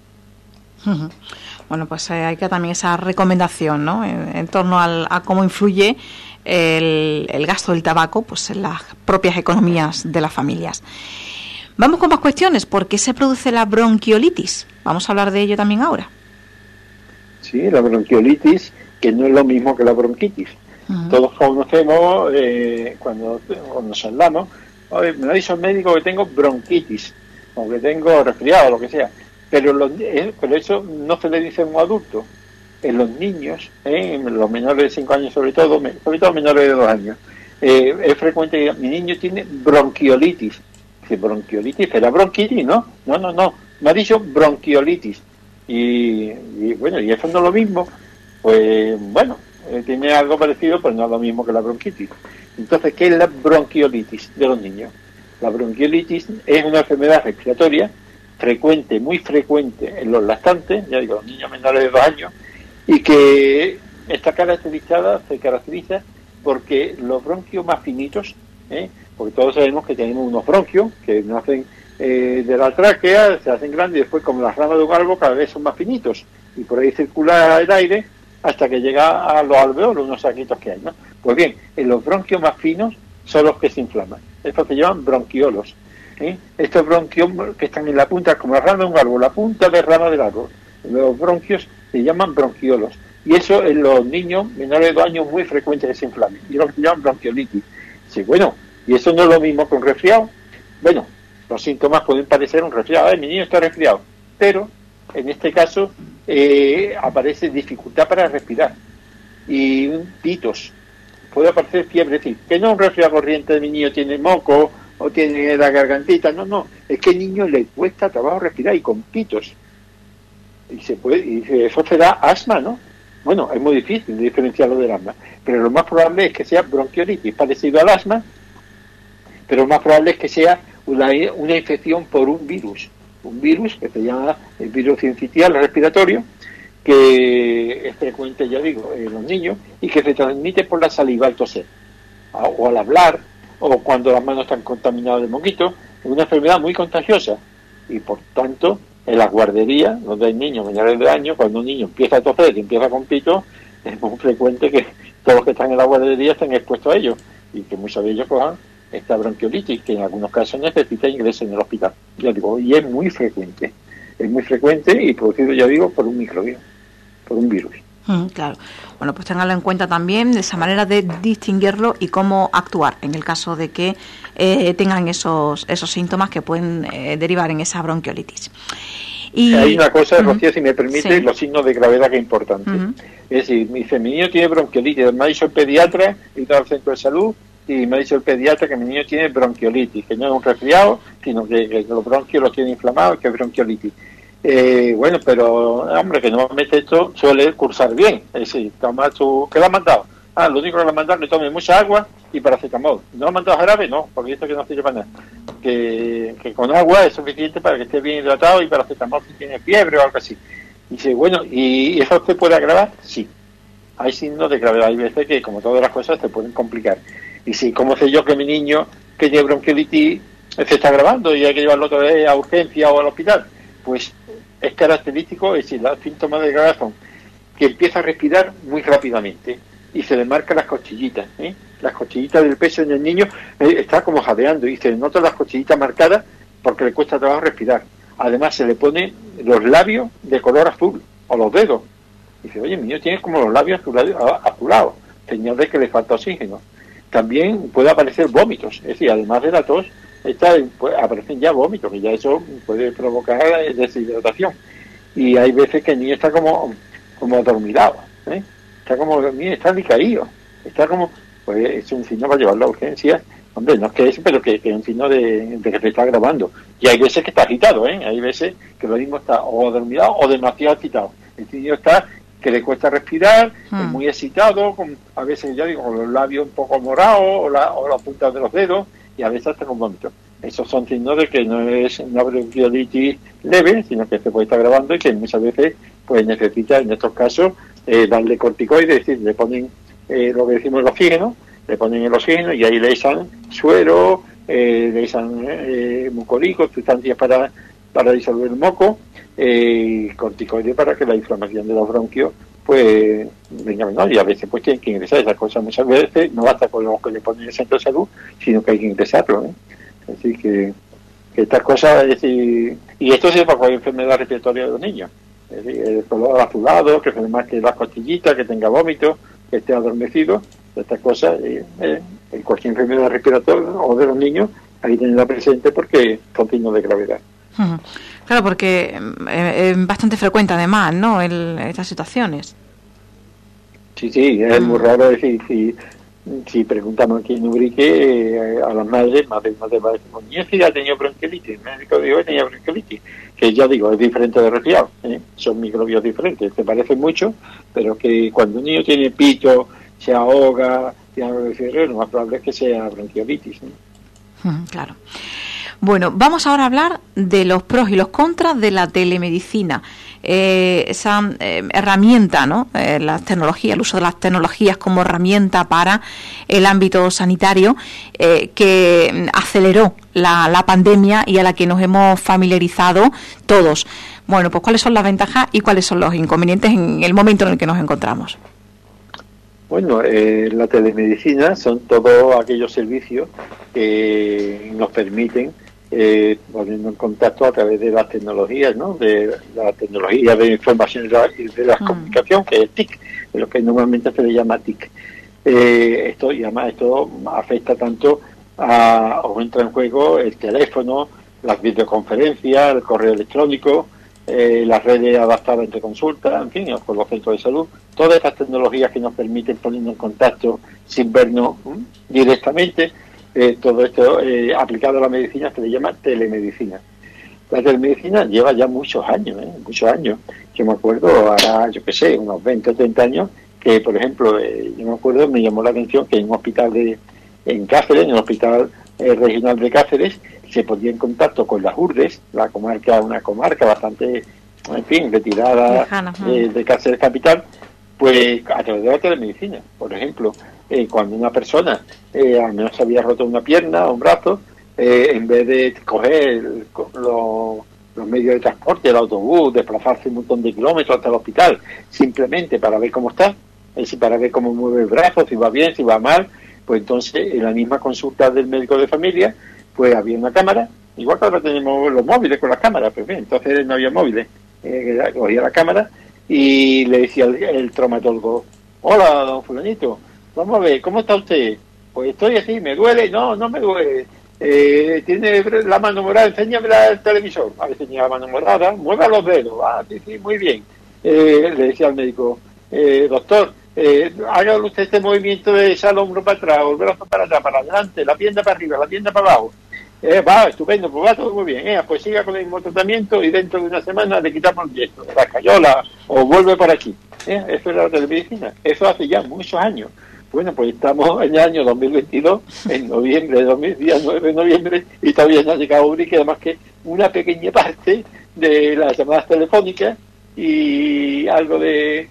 Bueno, pues hay que también esa recomendación, ¿no? En torno a cómo influye el gasto del tabaco, pues en las propias economías de las familias. Vamos con más cuestiones. ¿Por qué se produce la bronquiolitis? Vamos a hablar de ello también ahora. Sí, la bronquiolitis, que no es lo mismo que la bronquitis. Uh-huh. Todos conocemos, cuando nos hablamos, me ha dicho el médico que tengo bronquitis, o que tengo resfriado, lo que sea. Pero eso no se le dice a un adulto. En los niños, en los menores de 5 años sobre todo menores de 2 años, es frecuente que mi niño tiene bronquiolitis. Dice, bronquiolitis, ¿será bronquitis? No, me ha dicho bronquiolitis. Y bueno, y eso no es lo mismo, pues bueno, tiene algo parecido, pero no es lo mismo que la bronquitis. Entonces, ¿qué es la bronquiolitis de los niños? La bronquiolitis es una enfermedad respiratoria frecuente, muy frecuente en los lactantes, ya digo, los niños menores de 2 años, y que se caracteriza porque los bronquios más finitos, porque todos sabemos que tenemos unos bronquios que nacen de la tráquea, se hacen grandes y después, como las ramas de un árbol, cada vez son más finitos y por ahí circula el aire hasta que llega a los alveolos, unos saquitos que hay, ¿no? Pues bien, en los bronquios más finos son los que se inflaman. Estos se llaman bronquiolos. Estos bronquios que están en la punta, como la rama de un árbol, la punta de rama del árbol, los bronquios se llaman bronquiolos. Y eso en los niños menores de 2 años es muy frecuente que se inflamen. Y lo que se llaman bronquiolitis. Sí, bueno, y eso no es lo mismo que un resfriado. Bueno, los síntomas pueden parecer un resfriado. Mi niño está resfriado. Pero, en este caso, aparece dificultad para respirar. Y pitos. Puede aparecer fiebre. Es decir, que no un resfriado corriente de mi niño tiene moco o tiene la gargantita. No. Es que al niño le cuesta trabajo respirar y con pitos. Y eso será asma, ¿no? Bueno, es muy difícil diferenciarlo del asma. Pero lo más probable es que sea bronquiolitis, parecido al asma. Pero lo más probable es que sea una infección por un virus que se llama el virus sincitial respiratorio, que es frecuente, ya digo, en los niños y que se transmite por la saliva al toser o al hablar o cuando las manos están contaminadas de mosquitos. Es una enfermedad muy contagiosa y por tanto en las guarderías donde hay niños menores de años, cuando un niño empieza a toser y empieza con pito, es muy frecuente que todos los que están en la guardería estén expuestos a ello y que muchos de ellos cojan esta bronquiolitis, que en algunos casos necesita ingreso en el hospital. Ya digo, y es muy frecuente y producido, ya digo, por un microbio, por un virus. Claro. Bueno, pues tenganlo en cuenta también de esa manera de distinguirlo y cómo actuar en el caso de que tengan esos síntomas que pueden derivar en esa bronquiolitis. Y hay una cosa, Rocío, si me permite, los signos de gravedad que es importante. Es decir, mi niño tiene bronquiolitis, me ha dicho el pediatra, he ido al centro de salud y me ha dicho el pediatra que mi niño tiene bronquiolitis, que no es un resfriado, sino que los bronquios los tiene inflamados, que es bronquiolitis. Bueno, pero hombre, que normalmente esto suele cursar bien. Es decir, toma ¿qué le has mandado? Lo único que le has mandado es que tome mucha agua y paracetamol. ¿No le has mandado jarabe? No, porque esto que no sirve para nada. Que con agua es suficiente para que esté bien hidratado y paracetamol si tiene fiebre o algo así. Y dice, bueno, ¿y eso se puede agravar? Sí. Hay signos de gravedad. Hay veces que, como todas las cosas, se pueden complicar. Y si, ¿cómo sé yo que mi niño que tiene bronquiolitis se está agravando y hay que llevarlo otra vez a urgencia o al hospital? Pues es característico, es decir, los síntomas de gravedad son que empieza a respirar muy rápidamente y se le marcan las costillitas, las costillitas del pecho en el niño está como jadeando y se notan las costillitas marcadas porque le cuesta trabajo respirar. Además se le ponen los labios de color azul o los dedos. Y dice, oye, mi niño tiene como los labios azulados, señal de que le falta oxígeno. También puede aparecer vómitos, es decir, además de la tos, aparecen ya vómitos, que ya eso puede provocar deshidratación. Y hay veces que el niño está como adormilado, está decaído, está como, pues es un signo para llevarlo a urgencias. Hombre, no es que eso, pero que es un signo de que se está agravando. Y hay veces que está agitado, hay veces que lo mismo está o adormilado o demasiado agitado. El niño está que le cuesta respirar, es muy excitado, a veces ya digo, con los labios un poco morados o las puntas de los dedos, y a veces hasta con vómitos. Esos son signos de que no es una bronquiolitis leve, sino que se puede estar agravando y que muchas veces pues necesita, en estos casos, darle corticoides, es decir, le ponen lo que decimos el oxígeno, le ponen el oxígeno y ahí le echan suero, le echan mucoricos, sustancias para disolver el moco, corticoides para que la inflamación de los bronquios pues venga menor, y a veces pues tienen que ingresar esas cosas. Muchas veces no basta con lo que le ponen en el centro de salud, sino que hay que ingresarlo, Es decir, que estas cosas, es decir, y esto sirve para cualquier enfermedad respiratoria de los niños, es decir, el color azulado, que se le marque las costillitas, que tenga vómito, que esté adormecido, estas cosas, en cualquier enfermedad respiratoria o de los niños, hay que tenerla presente porque son signos de gravedad. Claro, porque es bastante frecuente además, ¿no?, estas situaciones. Sí, es muy raro decir, si preguntamos aquí en Ubrique a las madres, más de decimos, mi hija ha tenido bronquiolitis, el médico dijo que tenía bronquiolitis, que ya digo, es diferente de resfriado, son microbios diferentes, se parecen mucho, pero que cuando un niño tiene pito, se ahoga, tiene algo de fiebre, lo más probable es que sea bronquiolitis, Claro. Bueno, vamos ahora a hablar de los pros y los contras de la telemedicina, esa herramienta, ¿no? Las tecnologías, el uso de las tecnologías como herramienta para el ámbito sanitario, que aceleró la pandemia y a la que nos hemos familiarizado todos. Bueno, pues ¿cuáles son las ventajas y cuáles son los inconvenientes en el momento en el que nos encontramos? Bueno, la telemedicina son todos aquellos servicios que nos permiten poniendo en contacto a través de las tecnologías, ¿no? De la tecnología de información y de la comunicación, que es TIC, de lo que normalmente se le llama TIC. Esto afecta tanto o entra en juego el teléfono, las videoconferencias, el correo electrónico, las redes adaptadas entre consultas, en fin, con los centros de salud, todas estas tecnologías que nos permiten ponernos en contacto sin vernos directamente. Todo esto aplicado a la medicina se le llama telemedicina. La telemedicina lleva ya muchos años. Yo me acuerdo ahora, unos 20 o 30 años, que por ejemplo, yo me acuerdo, me llamó la atención que en un hospital en Cáceres, en el hospital regional de Cáceres, se ponía en contacto con las Urdes, una comarca bastante, en fin, retirada de Cáceres capital, pues a través de la telemedicina. Por ejemplo, cuando una persona al menos se había roto una pierna o un brazo, en vez de coger los medios de transporte, el autobús, desplazarse un montón de kilómetros hasta el hospital, simplemente para ver cómo está, es decir, para ver cómo mueve el brazo, si va bien, si va mal. Pues entonces, en la misma consulta del médico de familia, pues había una cámara, igual que ahora tenemos los móviles con las cámaras, pues bien, entonces no había móviles, cogía la cámara y le decía el traumatólogo: hola, don fulanito, vamos a ver, ¿cómo está usted? Pues estoy así, ¿me duele? No, no me duele. Tiene la mano morada, enséñame el televisor. A ver, tenía la mano morada, mueva los dedos. Ah, sí, sí, muy bien. Le decía al médico: doctor, haga usted este movimiento de echar el hombro para atrás, el brazo para atrás, para adelante, la pierna para arriba, la pierna para abajo. Va, estupendo, pues va todo muy bien. Pues siga con el mismo tratamiento y dentro de una semana le quitamos el yeso, la escayola, o vuelve por aquí. Eso era la telemedicina. Eso hace ya muchos años. Bueno, pues estamos en el año 2022, en noviembre, día 9 de noviembre, y todavía no ha llegado Uri, que además que una pequeña parte de las llamadas telefónicas y algo de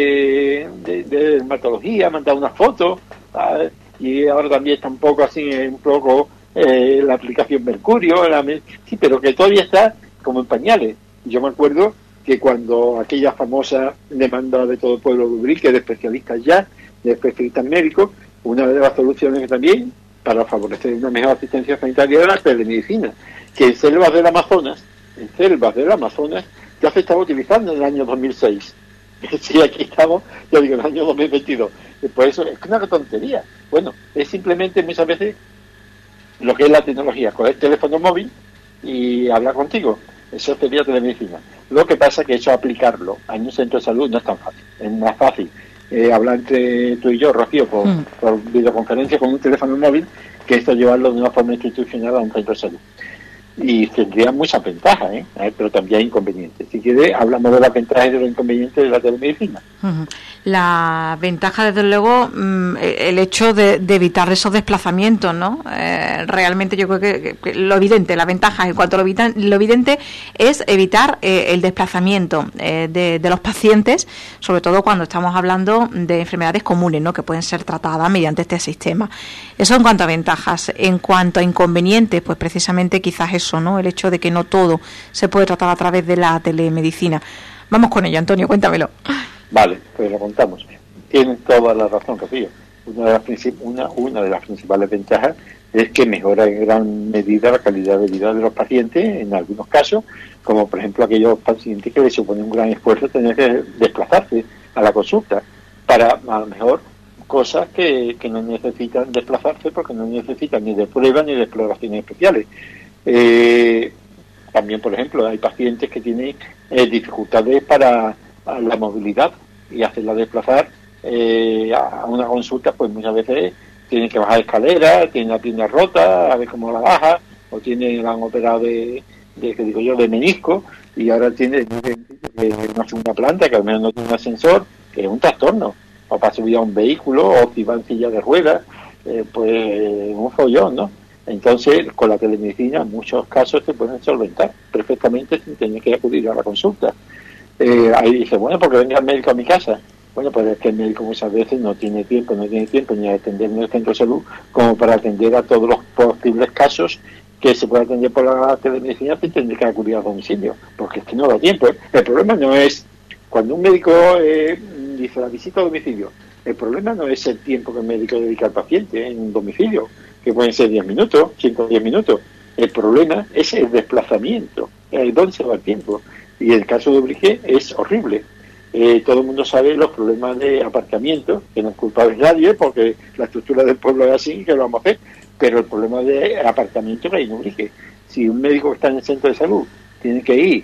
dermatología, mandar unas fotos, y ahora también está un poco así, un poco la aplicación Mercurio, sí, pero que todavía está como en pañales. Yo me acuerdo que cuando aquella famosa demanda de todo el pueblo de Ubrique, de especialistas ya, de especialistas médicos, una de las soluciones también para favorecer una mejor asistencia sanitaria era la telemedicina, que en selvas del Amazonas ya se estaba utilizando en el año 2006. Sí, aquí estamos, yo digo, en el año 2022. Por eso es una tontería. Bueno, es simplemente muchas veces lo que es la tecnología, coger el teléfono móvil y hablar contigo. Eso sería telemedicina. Lo que pasa es que eso aplicarlo a un centro de salud no es tan fácil. Es más fácil hablar entre tú y yo, Rocío, por videoconferencia con un teléfono móvil, que esto llevarlo de una forma institucional a un centro de salud. Y tendría muchas ventajas, pero también inconvenientes. Si quiere, hablamos de las ventajas y de los inconvenientes de la telemedicina. La ventaja, desde luego, el hecho de evitar esos desplazamientos, ¿no? Realmente yo creo que lo evidente, la ventaja en cuanto a lo evidente es evitar el desplazamiento de los pacientes, sobre todo cuando estamos hablando de enfermedades comunes, ¿no? Que pueden ser tratadas mediante este sistema. Eso en cuanto a ventajas. En cuanto a inconvenientes, pues precisamente quizás eso, ¿no? El hecho de que no todo se puede tratar a través de la telemedicina. Vamos con ello, Antonio, cuéntamelo. Vale, pues lo contamos. Tienen toda la razón, Rocío. Una de las principales ventajas es que mejora en gran medida la calidad de vida de los pacientes, en algunos casos, como por ejemplo aquellos pacientes que les supone un gran esfuerzo tener que desplazarse a la consulta, para a lo mejor cosas que no necesitan desplazarse porque no necesitan ni de pruebas ni de exploraciones especiales. También, por ejemplo, hay pacientes que tienen dificultades para la movilidad y hacerla desplazar a una consulta, pues muchas veces tienen que bajar escaleras, tienen la pierna rota, a ver cómo la baja, o la han operado de menisco, y ahora tiene una segunda planta que al menos no tiene un ascensor, que es un trastorno, o para subir a un vehículo, o si va en silla de ruedas, pues un follón, ¿no? Entonces, con la telemedicina, en muchos casos se pueden solventar perfectamente sin tener que acudir a la consulta. Ahí dice, bueno, porque venga el médico a mi casa. Bueno, pues es que el médico muchas veces no tiene tiempo ni a atender en el centro de salud como para atender a todos los posibles casos que se puede atender por la telemedicina sin tener que acudir al domicilio, porque es que no da tiempo. El problema no es, cuando un médico dice la visita a domicilio, el problema no es el tiempo que el médico dedica al paciente en un domicilio, que pueden ser 10 minutos, 5 o 10 minutos. El problema es el desplazamiento, dónde se va el tiempo. Y el caso de Ubrique es horrible. Todo el mundo sabe los problemas de aparcamiento, que no es culpa de nadie, porque la estructura del pueblo es así, que lo vamos a hacer. Pero el problema de aparcamiento que hay en Ubrique. Si un médico que está en el centro de salud tiene que ir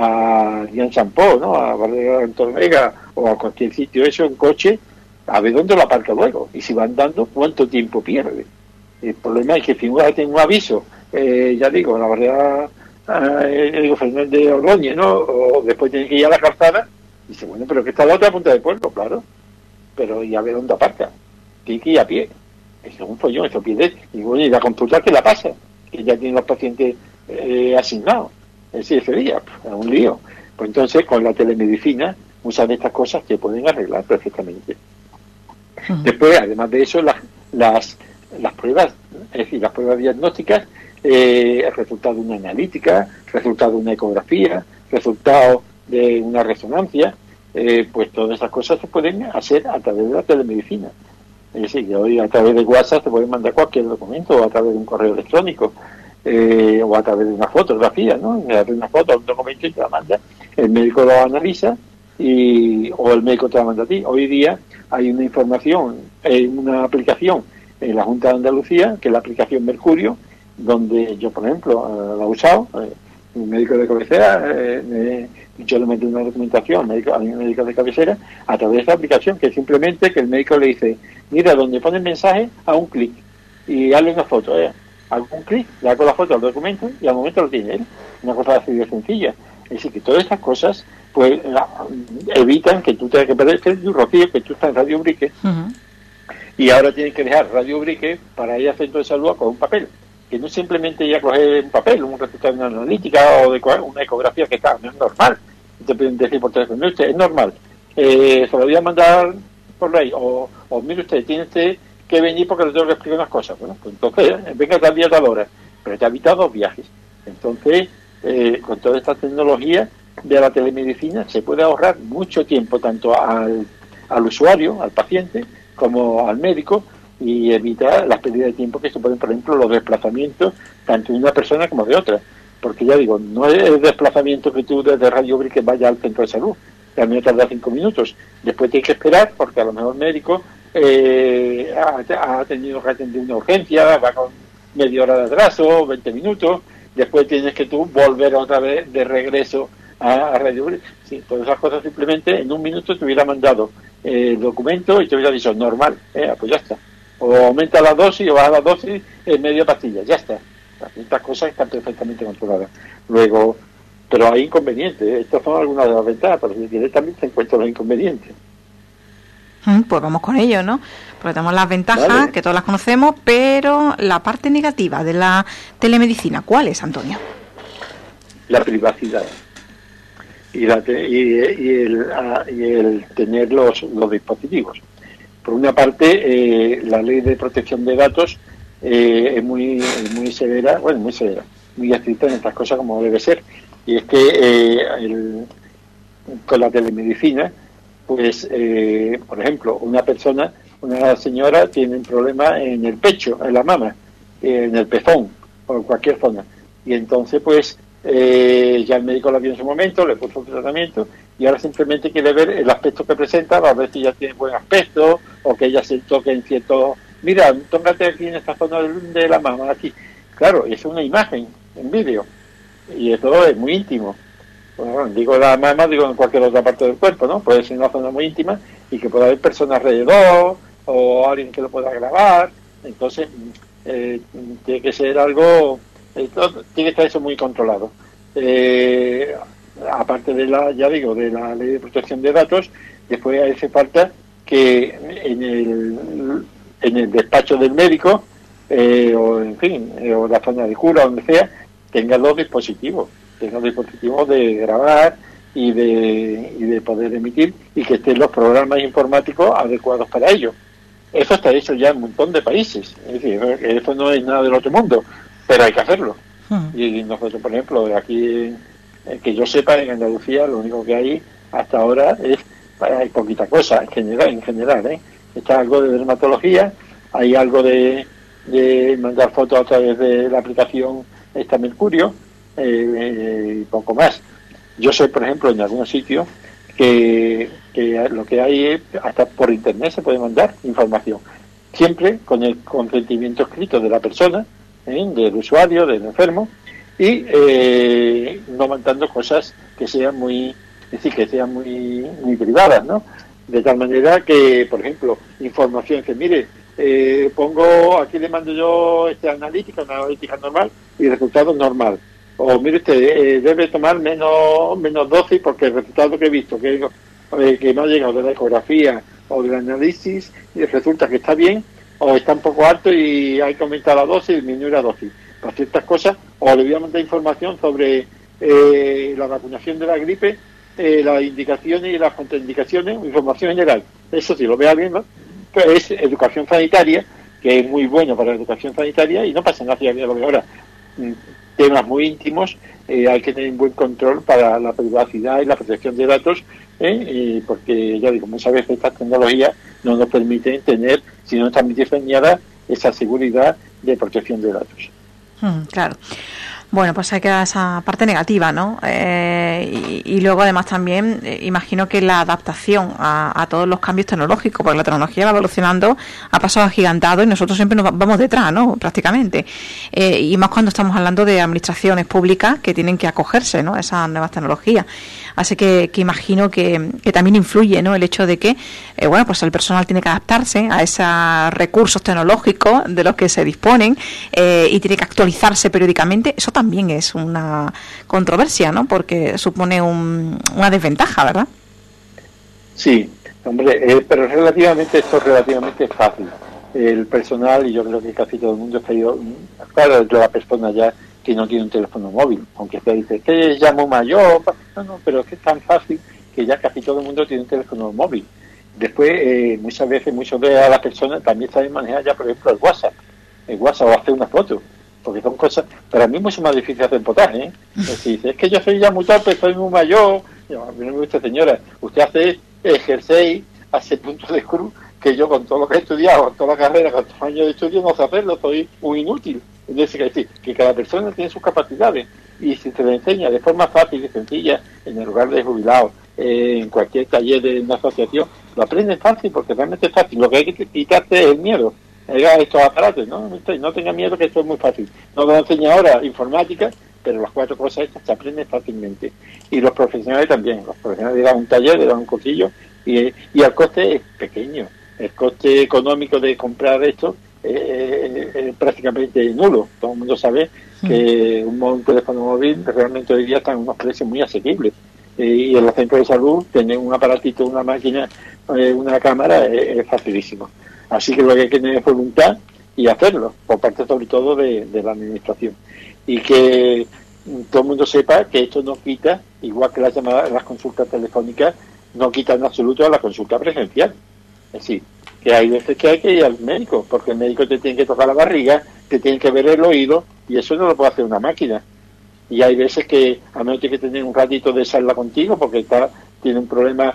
a Gian Champó, ¿no?, a Barrio Torrega o a cualquier sitio eso en coche, a ver dónde lo aparca luego. Y si va andando, ¿cuánto tiempo pierde? El problema es que si uno tiene un aviso, ya digo, la verdad, Fernández de Ordóñez, ¿no?, o después tiene que ir a la calzada, dice, bueno, pero que está a la otra punta del pueblo, claro, pero ya ve dónde aparca, tiene que ir a pie. Eso es un follón, eso pierde. Y bueno, y la consulta, ¿qué la pasa? Que ya tienen los pacientes asignados. Ese día, es un lío. Pues entonces, con la telemedicina, muchas de estas cosas se pueden arreglar perfectamente. Después, además de eso, las pruebas, es decir, las pruebas diagnósticas, el resultado de una analítica, resultado de una ecografía, resultado de una resonancia, pues todas esas cosas se pueden hacer a través de la telemedicina. Es decir, que hoy a través de WhatsApp se puede mandar cualquier documento, o a través de un correo electrónico, o a través de una fotografía, ¿no? Una foto, un documento y te la manda, el médico lo analiza o el médico te la manda a ti. Hoy día hay una información, una aplicación en la Junta de Andalucía, que es la aplicación Mercurio, donde yo, por ejemplo, la he usado, un médico de cabecera, yo le meto una documentación a mi médico de cabecera a través de esta aplicación, que simplemente que el médico le dice, mira, donde pone el mensaje, a un clic y hazle una foto, hago un clic, le hago la foto al documento y al momento lo tiene él. Una cosa así de sencilla. Es decir, que todas estas cosas pues evitan que tú tengas que perder un Rocío, que tú estás en Radio Ubrique, y ahora tienes que dejar Radio Ubrique para ir al centro de salud con un papel, que no simplemente ir a coger un papel, un resultado de una analítica o de una ecografía que está, no es normal. Te pueden decir por teléfono, usted es normal, se lo voy a mandar por ley, o mire usted, tiene usted que venir porque le tengo que explicar unas cosas. Bueno, pues entonces venga tal día, tal hora, pero te ha evitado 2 viajes. Entonces, con toda esta tecnología de la telemedicina se puede ahorrar mucho tiempo tanto al usuario, al paciente, como al médico, y evitar las pérdidas de tiempo que suponen, por ejemplo, los desplazamientos tanto de una persona como de otra. Porque ya digo, no es el desplazamiento que tú desde Radio Ubrique vayas al centro de salud, que a mí me tarda 5 minutos. Después tienes que esperar porque a lo mejor el médico ha tenido que atender una urgencia, va con media hora de atraso, 20 minutos, después tienes que tú volver otra vez de regreso a Radio Ubrique. Sí, todas esas cosas simplemente en 1 minuto te hubiera mandado el documento y te hubiera dicho normal, pues ya está. O aumenta la dosis o baja la dosis en media pastilla, ya está. Estas cosas están perfectamente controladas. Luego, pero hay inconvenientes. Estas son algunas de las ventajas, pero si directamente se encuentran los inconvenientes. Pues vamos con ello, ¿no? Porque tenemos las ventajas, vale, que todas las conocemos, pero la parte negativa de la telemedicina, ¿cuál es, Antonio? La privacidad. Y el tener los dispositivos. Por una parte, la ley de protección de datos es muy severa, muy estricta en estas cosas como debe ser. Y es que con la telemedicina, pues, por ejemplo, una señora tiene un problema en el pecho, en la mama, en el pezón o en cualquier zona. Y entonces, pues, ya el médico la vio en su momento, le puso el tratamiento y ahora simplemente quiere ver el aspecto que presenta, a ver si ya tiene buen aspecto o que ella se toque en cierto... Mira, tócate aquí en esta zona de la mama, aquí. Claro, es una imagen, en vídeo, y eso es muy íntimo. Bueno, digo la mama, digo en cualquier otra parte del cuerpo, ¿no? Puede ser una zona muy íntima y que pueda haber personas alrededor o alguien que lo pueda grabar. Entonces, tiene que ser algo... tiene que estar eso muy controlado. Aparte de de la ley de protección de datos, después hace falta que en el despacho del médico o la zona de cura, donde sea, tenga los dispositivos de grabar y de poder emitir, y que estén los programas informáticos adecuados para ello. Eso está hecho ya en un montón de países, es decir, eso no es nada del otro mundo, pero hay que hacerlo. Y nosotros, por ejemplo, aquí, que yo sepa, en Andalucía lo único que hay hasta ahora hay poquita cosa en general, está algo de dermatología, hay algo de mandar fotos a través de la aplicación esta Mercurio, y poco más. Yo sé, por ejemplo, en algunos sitios que lo que hay es, hasta por internet se puede mandar información, siempre con el consentimiento escrito de la persona, del usuario, del enfermo, y no mandando cosas que sean muy privadas, ¿no? De tal manera que, por ejemplo, información que, mire, aquí le mando yo una analítica normal y resultado normal. O mire usted, debe tomar menos dosis porque el resultado que he visto, que me ha llegado de la ecografía o del análisis, y resulta que está bien, o está un poco alto y hay que aumentar la dosis y disminuir la dosis. Para ciertas cosas, o le voy a mandar información sobre la vacunación de la gripe, las indicaciones y las contraindicaciones, información general. Eso sí, lo ve alguien, ¿no? Pero es educación sanitaria, que es muy bueno para la educación sanitaria, y no pasa nada si alguien lo ve ahora. temas muy íntimos, hay que tener un buen control para la privacidad y la protección de datos, porque ya digo, muchas veces estas tecnologías no nos permiten tener, si no están bien diseñadas, esa seguridad de protección de datos. Claro. Bueno, pues hay que dar esa parte negativa, ¿no? Y luego, además, también imagino que la adaptación a todos los cambios tecnológicos, porque la tecnología va evolucionando a pasos agigantados y nosotros siempre nos vamos detrás, ¿no? Prácticamente. Y más cuando estamos hablando de administraciones públicas que tienen que acogerse, ¿no?, a esas nuevas tecnologías. Así que imagino que también influye, ¿no?, el hecho de que, bueno, pues el personal tiene que adaptarse a esos recursos tecnológicos de los que se disponen y tiene que actualizarse periódicamente. Eso también es una controversia, ¿no?, porque supone una desventaja, ¿verdad? Sí, hombre, pero esto es relativamente fácil. El personal, y yo creo que casi todo el mundo está ido, claro, de la persona ya que no tiene un teléfono móvil, aunque usted dice que llamo mayor, no, pero es que es tan fácil que ya casi todo el mundo tiene un teléfono móvil. Después, muchas veces, muchos de las personas también saben manejar ya, por ejemplo, el WhatsApp o hacer una foto, porque son cosas, para mí es mucho más difícil hacer potaje, ¿eh? Es que yo soy ya muy torpe, soy muy mayor. A mí no me gusta, señora, usted hace ejercéis, hace puntos de cruz, que yo con todo lo que he estudiado, con toda la carrera, con todos los años de estudio, no sé hacerlo, soy un inútil. Es decir, que cada persona tiene sus capacidades, y si se le enseña de forma fácil y sencilla, en el lugar de jubilados, en cualquier taller de una asociación, lo aprenden fácil, porque realmente es fácil. Lo que hay que quitarte es el miedo a estos aparatos, no tenga miedo, que esto es muy fácil. No lo enseña ahora informática, pero las 4 cosas estas se aprenden fácilmente. Y los profesionales también, los profesionales le dan un taller, le dan un cursillo, y el coste es pequeño. El coste económico de comprar esto es prácticamente nulo. Todo el mundo sabe que un teléfono móvil realmente hoy día está en unos precios muy asequibles. Y en los centros de salud tener un aparatito, una máquina, una cámara es facilísimo. Así que lo que hay que tener es voluntad y hacerlo, por parte sobre todo de la administración. Y que todo el mundo sepa que esto no quita, igual que las consultas telefónicas, no quita en absoluto a la consulta presencial. Es decir, que hay veces que hay que ir al médico, porque el médico te tiene que tocar la barriga, te tiene que ver el oído, y eso no lo puede hacer una máquina. Y hay veces que a menos tiene que tener un ratito de charla contigo, porque tiene un problema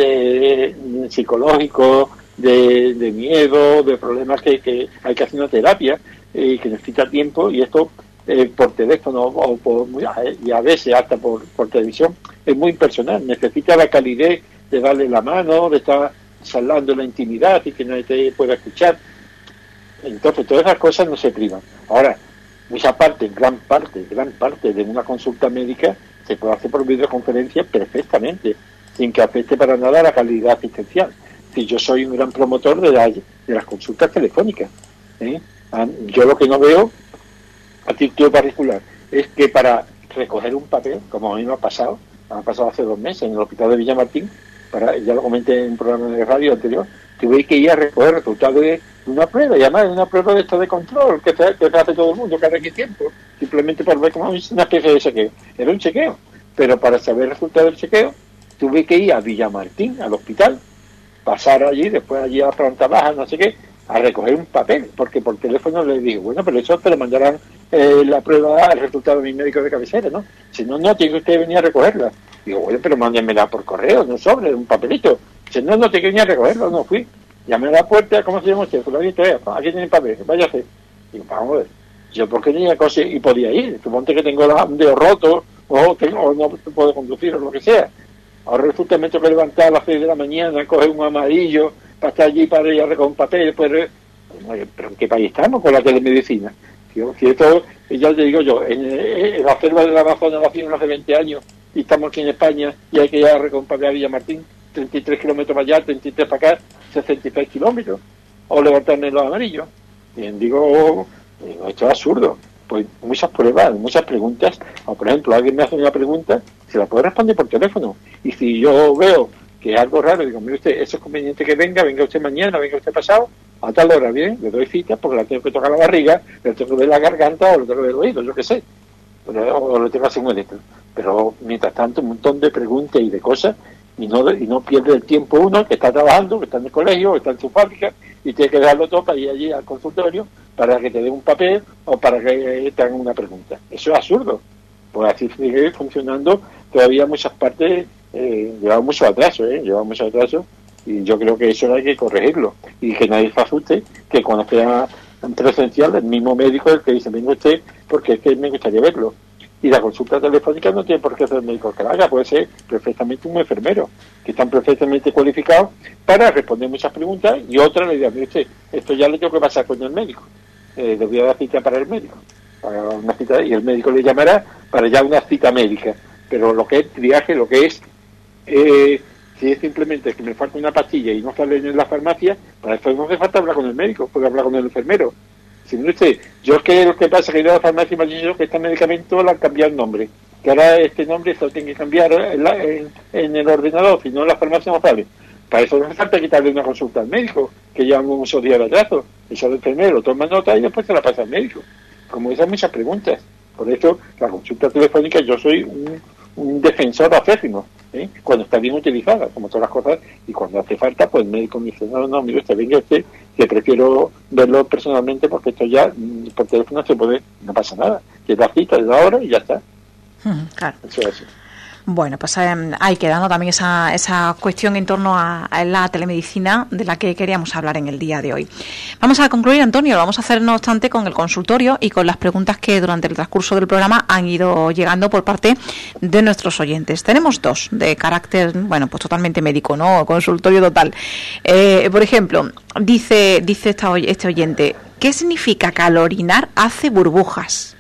psicológico, de miedo, de problemas que hay que hacer una terapia, y que necesita tiempo, y esto por teléfono y a veces hasta por televisión es muy impersonal. Necesita la calidez de darle la mano, de estar charlando en la intimidad y que nadie te pueda escuchar. Entonces todas esas cosas no se privan. Ahora, gran parte de una consulta médica se puede hacer por videoconferencia perfectamente, sin que afecte para nada la calidad asistencial. Si yo soy un gran promotor de las consultas telefónicas, yo lo que no veo a título particular es que para recoger un papel, como a mí me ha pasado hace 2 meses en el hospital de Villamartín, ya lo comenté en un programa de radio anterior, tuve que ir a recoger resultados de una prueba, y además una prueba de esto de control que se hace todo el mundo cada X tiempo, simplemente para ver cómo es una especie de chequeo. Era un chequeo, pero para saber el resultado del chequeo tuve que ir a Villamartín, al hospital, pasar allí, después allí a la planta baja, no sé qué, a recoger un papel, porque por teléfono le digo, bueno, pero eso te lo mandarán la prueba, el resultado de mi médico de cabecera, ¿no? Si no, tiene que usted venir a recogerla. Digo, bueno, pero mándenmela por correo, no sobre, un papelito. Si no, tiene que venir a recogerlo, no fui. Llamé a la puerta, ¿cómo se llama usted? Aquí tiene el papel, váyase. Digo, vamos a ver, yo por qué tenía cosas y podía ir, suponte que tengo un dedo roto, o no puedo conducir, o lo que sea. Ahora resulta que me tengo que levantar a las 6 de la mañana, coger un amarillo, para estar allí para ir a recoger un papel, pero ¿en qué país estamos con la telemedicina? Si esto, ya te digo yo, en la selva de la Amazonas nacieron hace 20 años, y estamos aquí en España, y hay que ir a recoger un papel a Villamartín, 33 kilómetros para allá, 33 para acá, 66 kilómetros, o levantarme los amarillos. Bien, digo, esto es absurdo. Pues muchas pruebas, muchas preguntas, o por ejemplo, alguien me hace una pregunta, se la puede responder por teléfono, y si yo veo que es algo raro, digo, mire usted, eso es conveniente que venga usted mañana, venga usted pasado, a tal hora, bien, le doy cita, porque la tengo que tocar la barriga, le tengo que ver la garganta, o le tengo que ver el oído, yo qué sé, o le tengo que hacer un electro. Pero mientras tanto, un montón de preguntas y de cosas, y no pierde el tiempo uno que está trabajando, que está en el colegio, que está en su fábrica, y tiene que dejarlo todo para ir allí al consultorio, para que te dé un papel o para que te hagan una pregunta. Eso es absurdo. Pues así sigue funcionando todavía muchas partes, lleva mucho atraso, y yo creo que eso hay que corregirlo y que nadie se asuste que cuando sea presencial el mismo médico es el que dice venga usted porque es que me gustaría verlo, y la consulta telefónica no tiene por qué ser el médico que la haga, puede ser perfectamente un enfermero que están perfectamente cualificados para responder muchas preguntas, y otra le dirá mire usted, esto ya le tengo que pasar con el médico, le voy a dar cita para el médico, para una cita, y el médico le llamará para ya una cita médica. Pero lo que es triaje, lo que es si es simplemente que me falta una pastilla y no sale en la farmacia, para eso no hace falta hablar con el médico, puede hablar con el enfermero. Si no sé, yo es que lo que pasa es que he ido a la farmacia y me han dicho que este medicamento le han cambiado el nombre, que ahora este nombre se lo tiene que cambiar en el ordenador, si no en la farmacia no sale. Para eso no hace falta quitarle una consulta al médico, que lleva muchos días de atraso. Eso el enfermero toma nota y después se la pasa al médico. Como esas muchas preguntas. Por eso, la consulta telefónica, yo soy un defensor acérrimo, cuando está bien utilizada, como todas las cosas, y cuando hace falta, pues el médico me dice, no, mire usted, venga usted, que prefiero verlo personalmente porque esto ya, por teléfono se puede, no pasa nada, que da cita, le da hora y ya está. Claro. Eso es así. Bueno, pues ahí queda, ¿no?, también esa cuestión en torno a la telemedicina de la que queríamos hablar en el día de hoy. Vamos a concluir, Antonio, lo vamos a hacer no obstante con el consultorio y con las preguntas que durante el transcurso del programa han ido llegando por parte de nuestros oyentes. Tenemos dos de carácter, bueno, pues totalmente médico, ¿no?, consultorio total. Por ejemplo, dice este oyente, ¿qué significa que al orinar hace burbujas?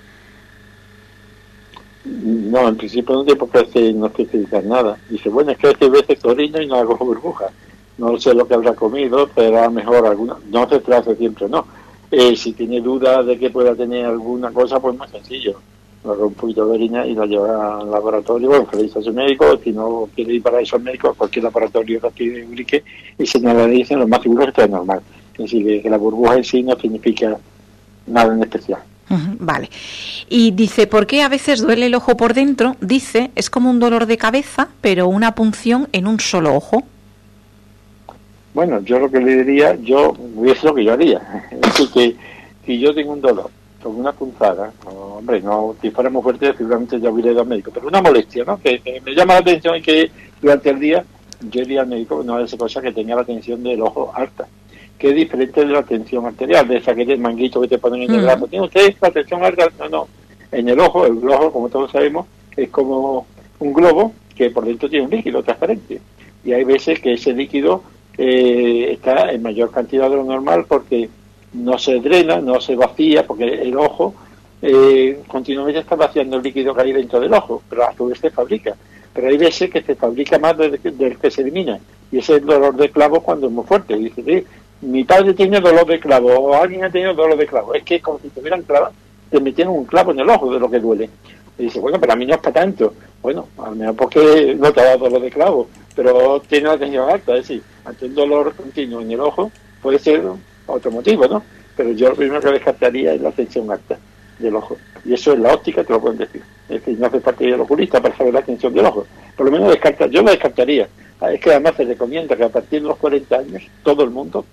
No, en principio no tiene por qué no especificar nada. Dice, bueno, es que a veces orino y no hago burbujas. No sé lo que habrá comido, pero a lo mejor alguna, no se trata siempre, no. Si tiene duda de que pueda tener alguna cosa, pues más sencillo. Haga un poquito de orina y la lleva al laboratorio, bueno, que le dice a su médico, si no quiere ir para eso al médico, a cualquier laboratorio de aquí de Urique, y si no le dicen, lo más seguro es que es normal. Es decir, que la burbuja en sí no significa nada en especial. Vale. Y dice, ¿por qué a veces duele el ojo por dentro? Dice, es como un dolor de cabeza, pero una punción en un solo ojo. Bueno, yo lo que le diría, es lo que yo haría. Es decir, que si yo tengo un dolor con una punzada, hombre, no, si fuera muy fuerte, seguramente ya hubiera ido al médico, pero una molestia, ¿no?, que me llama la atención y que durante el día yo iría al médico, no hace cosa que tenga la tensión del ojo alta, que es diferente de la tensión arterial, de esa que es el manguito que te ponen en el brazo. ¿Tiene usted la tensión arterial? No. En el ojo, como todos sabemos, es como un globo que por dentro tiene un líquido transparente. Y hay veces que ese líquido está en mayor cantidad de lo normal porque no se drena, no se vacía, porque el ojo continuamente está vaciando el líquido que hay dentro del ojo, pero a su vez se fabrica. Pero hay veces que se fabrica más del que se elimina. Y ese es el dolor de clavo cuando es muy fuerte. Y dice, sí, mi padre tiene dolor de clavo, o alguien ha tenido dolor de clavo. Es que como si te hubieran clavado, te metieron un clavo en el ojo de lo que duele. Y dice, bueno, pero a mí no es para tanto. Bueno, a lo mejor porque no te ha dado dolor de clavo, pero tiene la tensión alta. Es decir, ante un dolor continuo en el ojo, puede ser otro motivo, ¿no? Pero yo lo primero que descartaría es la tensión alta del ojo. Y eso en la óptica te lo pueden decir. Es decir, no hace falta ir al oculista para saber la tensión del ojo. Por lo menos yo lo descartaría. Es que además se recomienda que a partir de los 40 años, todo el mundo,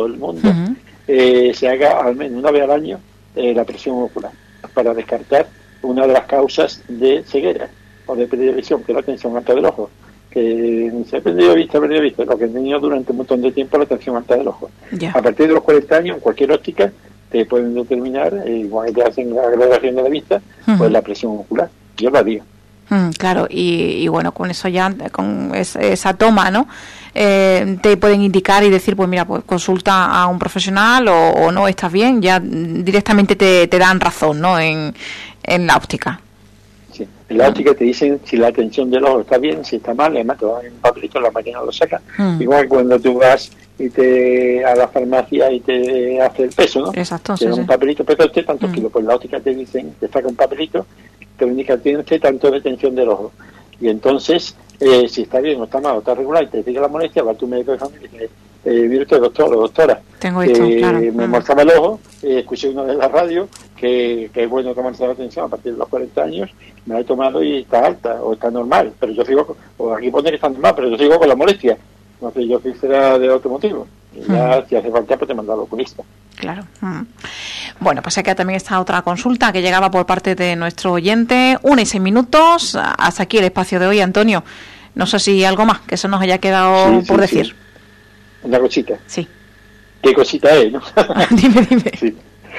se haga al menos una vez al año la presión ocular, para descartar una de las causas de ceguera o de pérdida de visión, que es la tensión alta del ojo. Que se ha perdido vista, lo que he tenido durante un montón de tiempo la tensión alta del ojo. Yeah. A partir de los 40 años, en cualquier óptica, te pueden determinar, igual que te hacen la graduación de la vista, pues la presión ocular. Yo la digo. Claro, y bueno, con eso ya, con esa toma, ¿no? Te pueden indicar y decir, pues mira, pues consulta a un profesional o no, estás bien, ya directamente te dan razón, ¿no? En la óptica. Sí, en la óptica te dicen si la tensión del ojo está bien, si está mal, además te dan un papelito, la máquina lo saca. Igual cuando tú vas a la farmacia y te hace el peso, ¿no? Exacto, te dan un papelito, pero usted tantos kilos, pues en la óptica te dicen, te saca un papelito, te indica, tiene usted tanto de tensión del ojo. Y entonces, si está bien o está mal o está regular y te diga la molestia, va a tu médico de familia y dice, mire usted, doctor o doctora, tengo esto, claro. Me mostraba el ojo, escuché uno de la radio, que es bueno tomarse la atención a partir de los 40 años, me la he tomado y está alta o está normal, pero yo sigo, o aquí pone que está normal, pero yo sigo con la molestia. No sé yo si será de otro motivo. Y ya, si hace falta, pues te manda al oculista. Claro. Bueno, pues aquí también está otra consulta que llegaba por parte de nuestro oyente. 1:06. Hasta aquí el espacio de hoy, Antonio. No sé si algo más que eso nos haya quedado por decir. Sí. Una cosita. Sí. ¿Qué cosita es, no? Dime. Sí.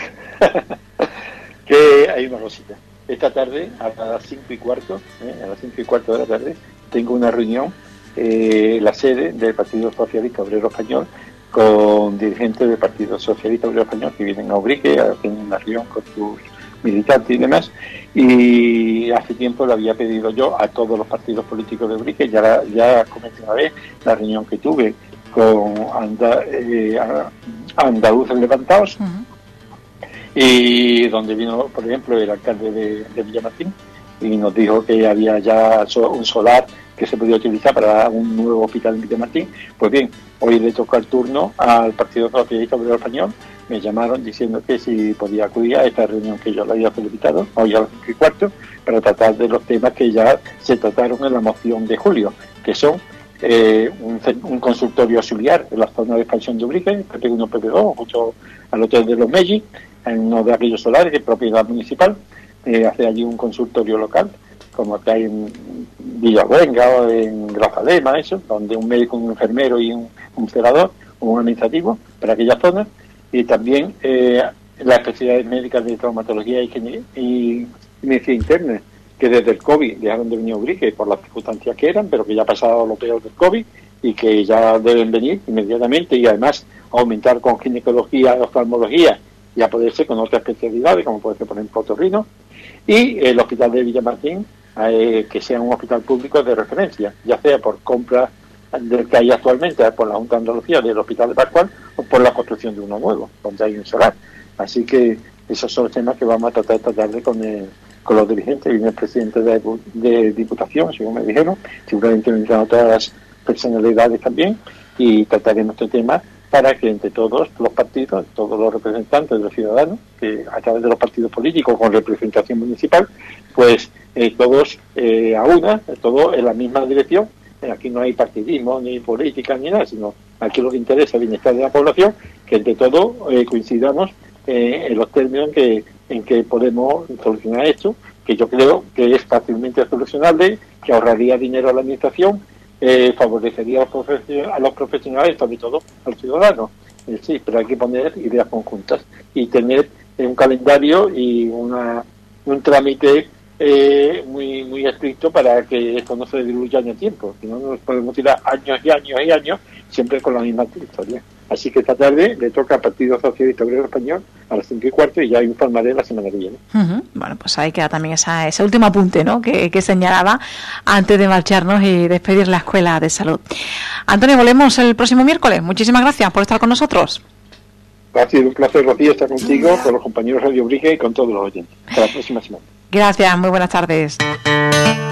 Que hay una cosita. Esta tarde, a las 5:15, de la tarde, tengo una reunión en la sede del Partido Socialista Obrero Español con dirigentes del Partido Socialista Obrero Español que vienen a Ubrique, hacen una reunión con sus militantes y demás. Y hace tiempo le había pedido yo a todos los partidos políticos de Ubrique, ya comenté una vez la reunión que tuve con Andaluces Levantados, y donde vino, por ejemplo, el alcalde de Villamartín y nos dijo que había ya un solar que se podía utilizar para un nuevo hospital en Villamartín. Pues bien, hoy le tocó el turno al Partido Socialista Obrero Español. Me llamaron diciendo que si podía acudir a esta reunión que yo le había solicitado, hoy a las 5:15, para tratar de los temas que ya se trataron en la moción de julio, que son un consultorio auxiliar en la zona de expansión de Ubrique, PP1, PP2, justo al hotel de los Melli, en uno de aquellos solares de propiedad municipal, hace allí un consultorio local, como que hay en Villabuenga o en Grazalema, eso, donde un médico, un enfermero y un celador, un administrativo para aquella zona, y también las especialidades médicas de traumatología y medicina interna, que desde el COVID dejaron de venir a Ubrique por las circunstancias que eran, pero que ya ha pasado lo peor del COVID y que ya deben venir inmediatamente, y además aumentar con ginecología, oftalmología y a poder ser con otras especialidades, como puede ser, por ejemplo, otorrino, y el hospital de Villamartín, que sea un hospital público de referencia, ya sea por compra del que hay actualmente por la Junta de Andalucía del Hospital de Pascual o por la construcción de uno nuevo, donde hay un solar. Así que esos son los temas que vamos a tratar esta tarde con los dirigentes. Viene el presidente de Diputación, según me dijeron, seguramente vendrán otras personalidades también, y trataremos este tema para que entre todos los partidos, todos los representantes de los ciudadanos, que a través de los partidos políticos con representación municipal, pues todos todos en la misma dirección. Aquí no hay partidismo, ni política, ni nada, sino aquí lo que interesa es el bienestar de la población, que entre todos coincidamos en los términos en que podemos solucionar esto, que yo creo que es fácilmente solucionable, que ahorraría dinero a la administración, favorecería a los profesionales, sobre todo al ciudadano. Sí, pero hay que poner ideas conjuntas y tener un calendario y un trámite muy estricto para que esto no se diluya en el tiempo. Si no, nos podemos tirar años y años y años siempre con la misma historia. Así que esta tarde le toca al Partido Socialista Obrero Español a las 5:15 y ya informaré la semana que viene. Bueno, pues ahí queda también ese último apunte, ¿no?, que señalaba antes de marcharnos y despedir la Escuela de Salud. Antonio, volvemos el próximo miércoles. Muchísimas gracias por estar con nosotros. Ha sido un placer, Rocío, estar contigo, con los compañeros de Radio Ubrique y con todos los oyentes. Hasta la próxima semana. Gracias, muy buenas tardes.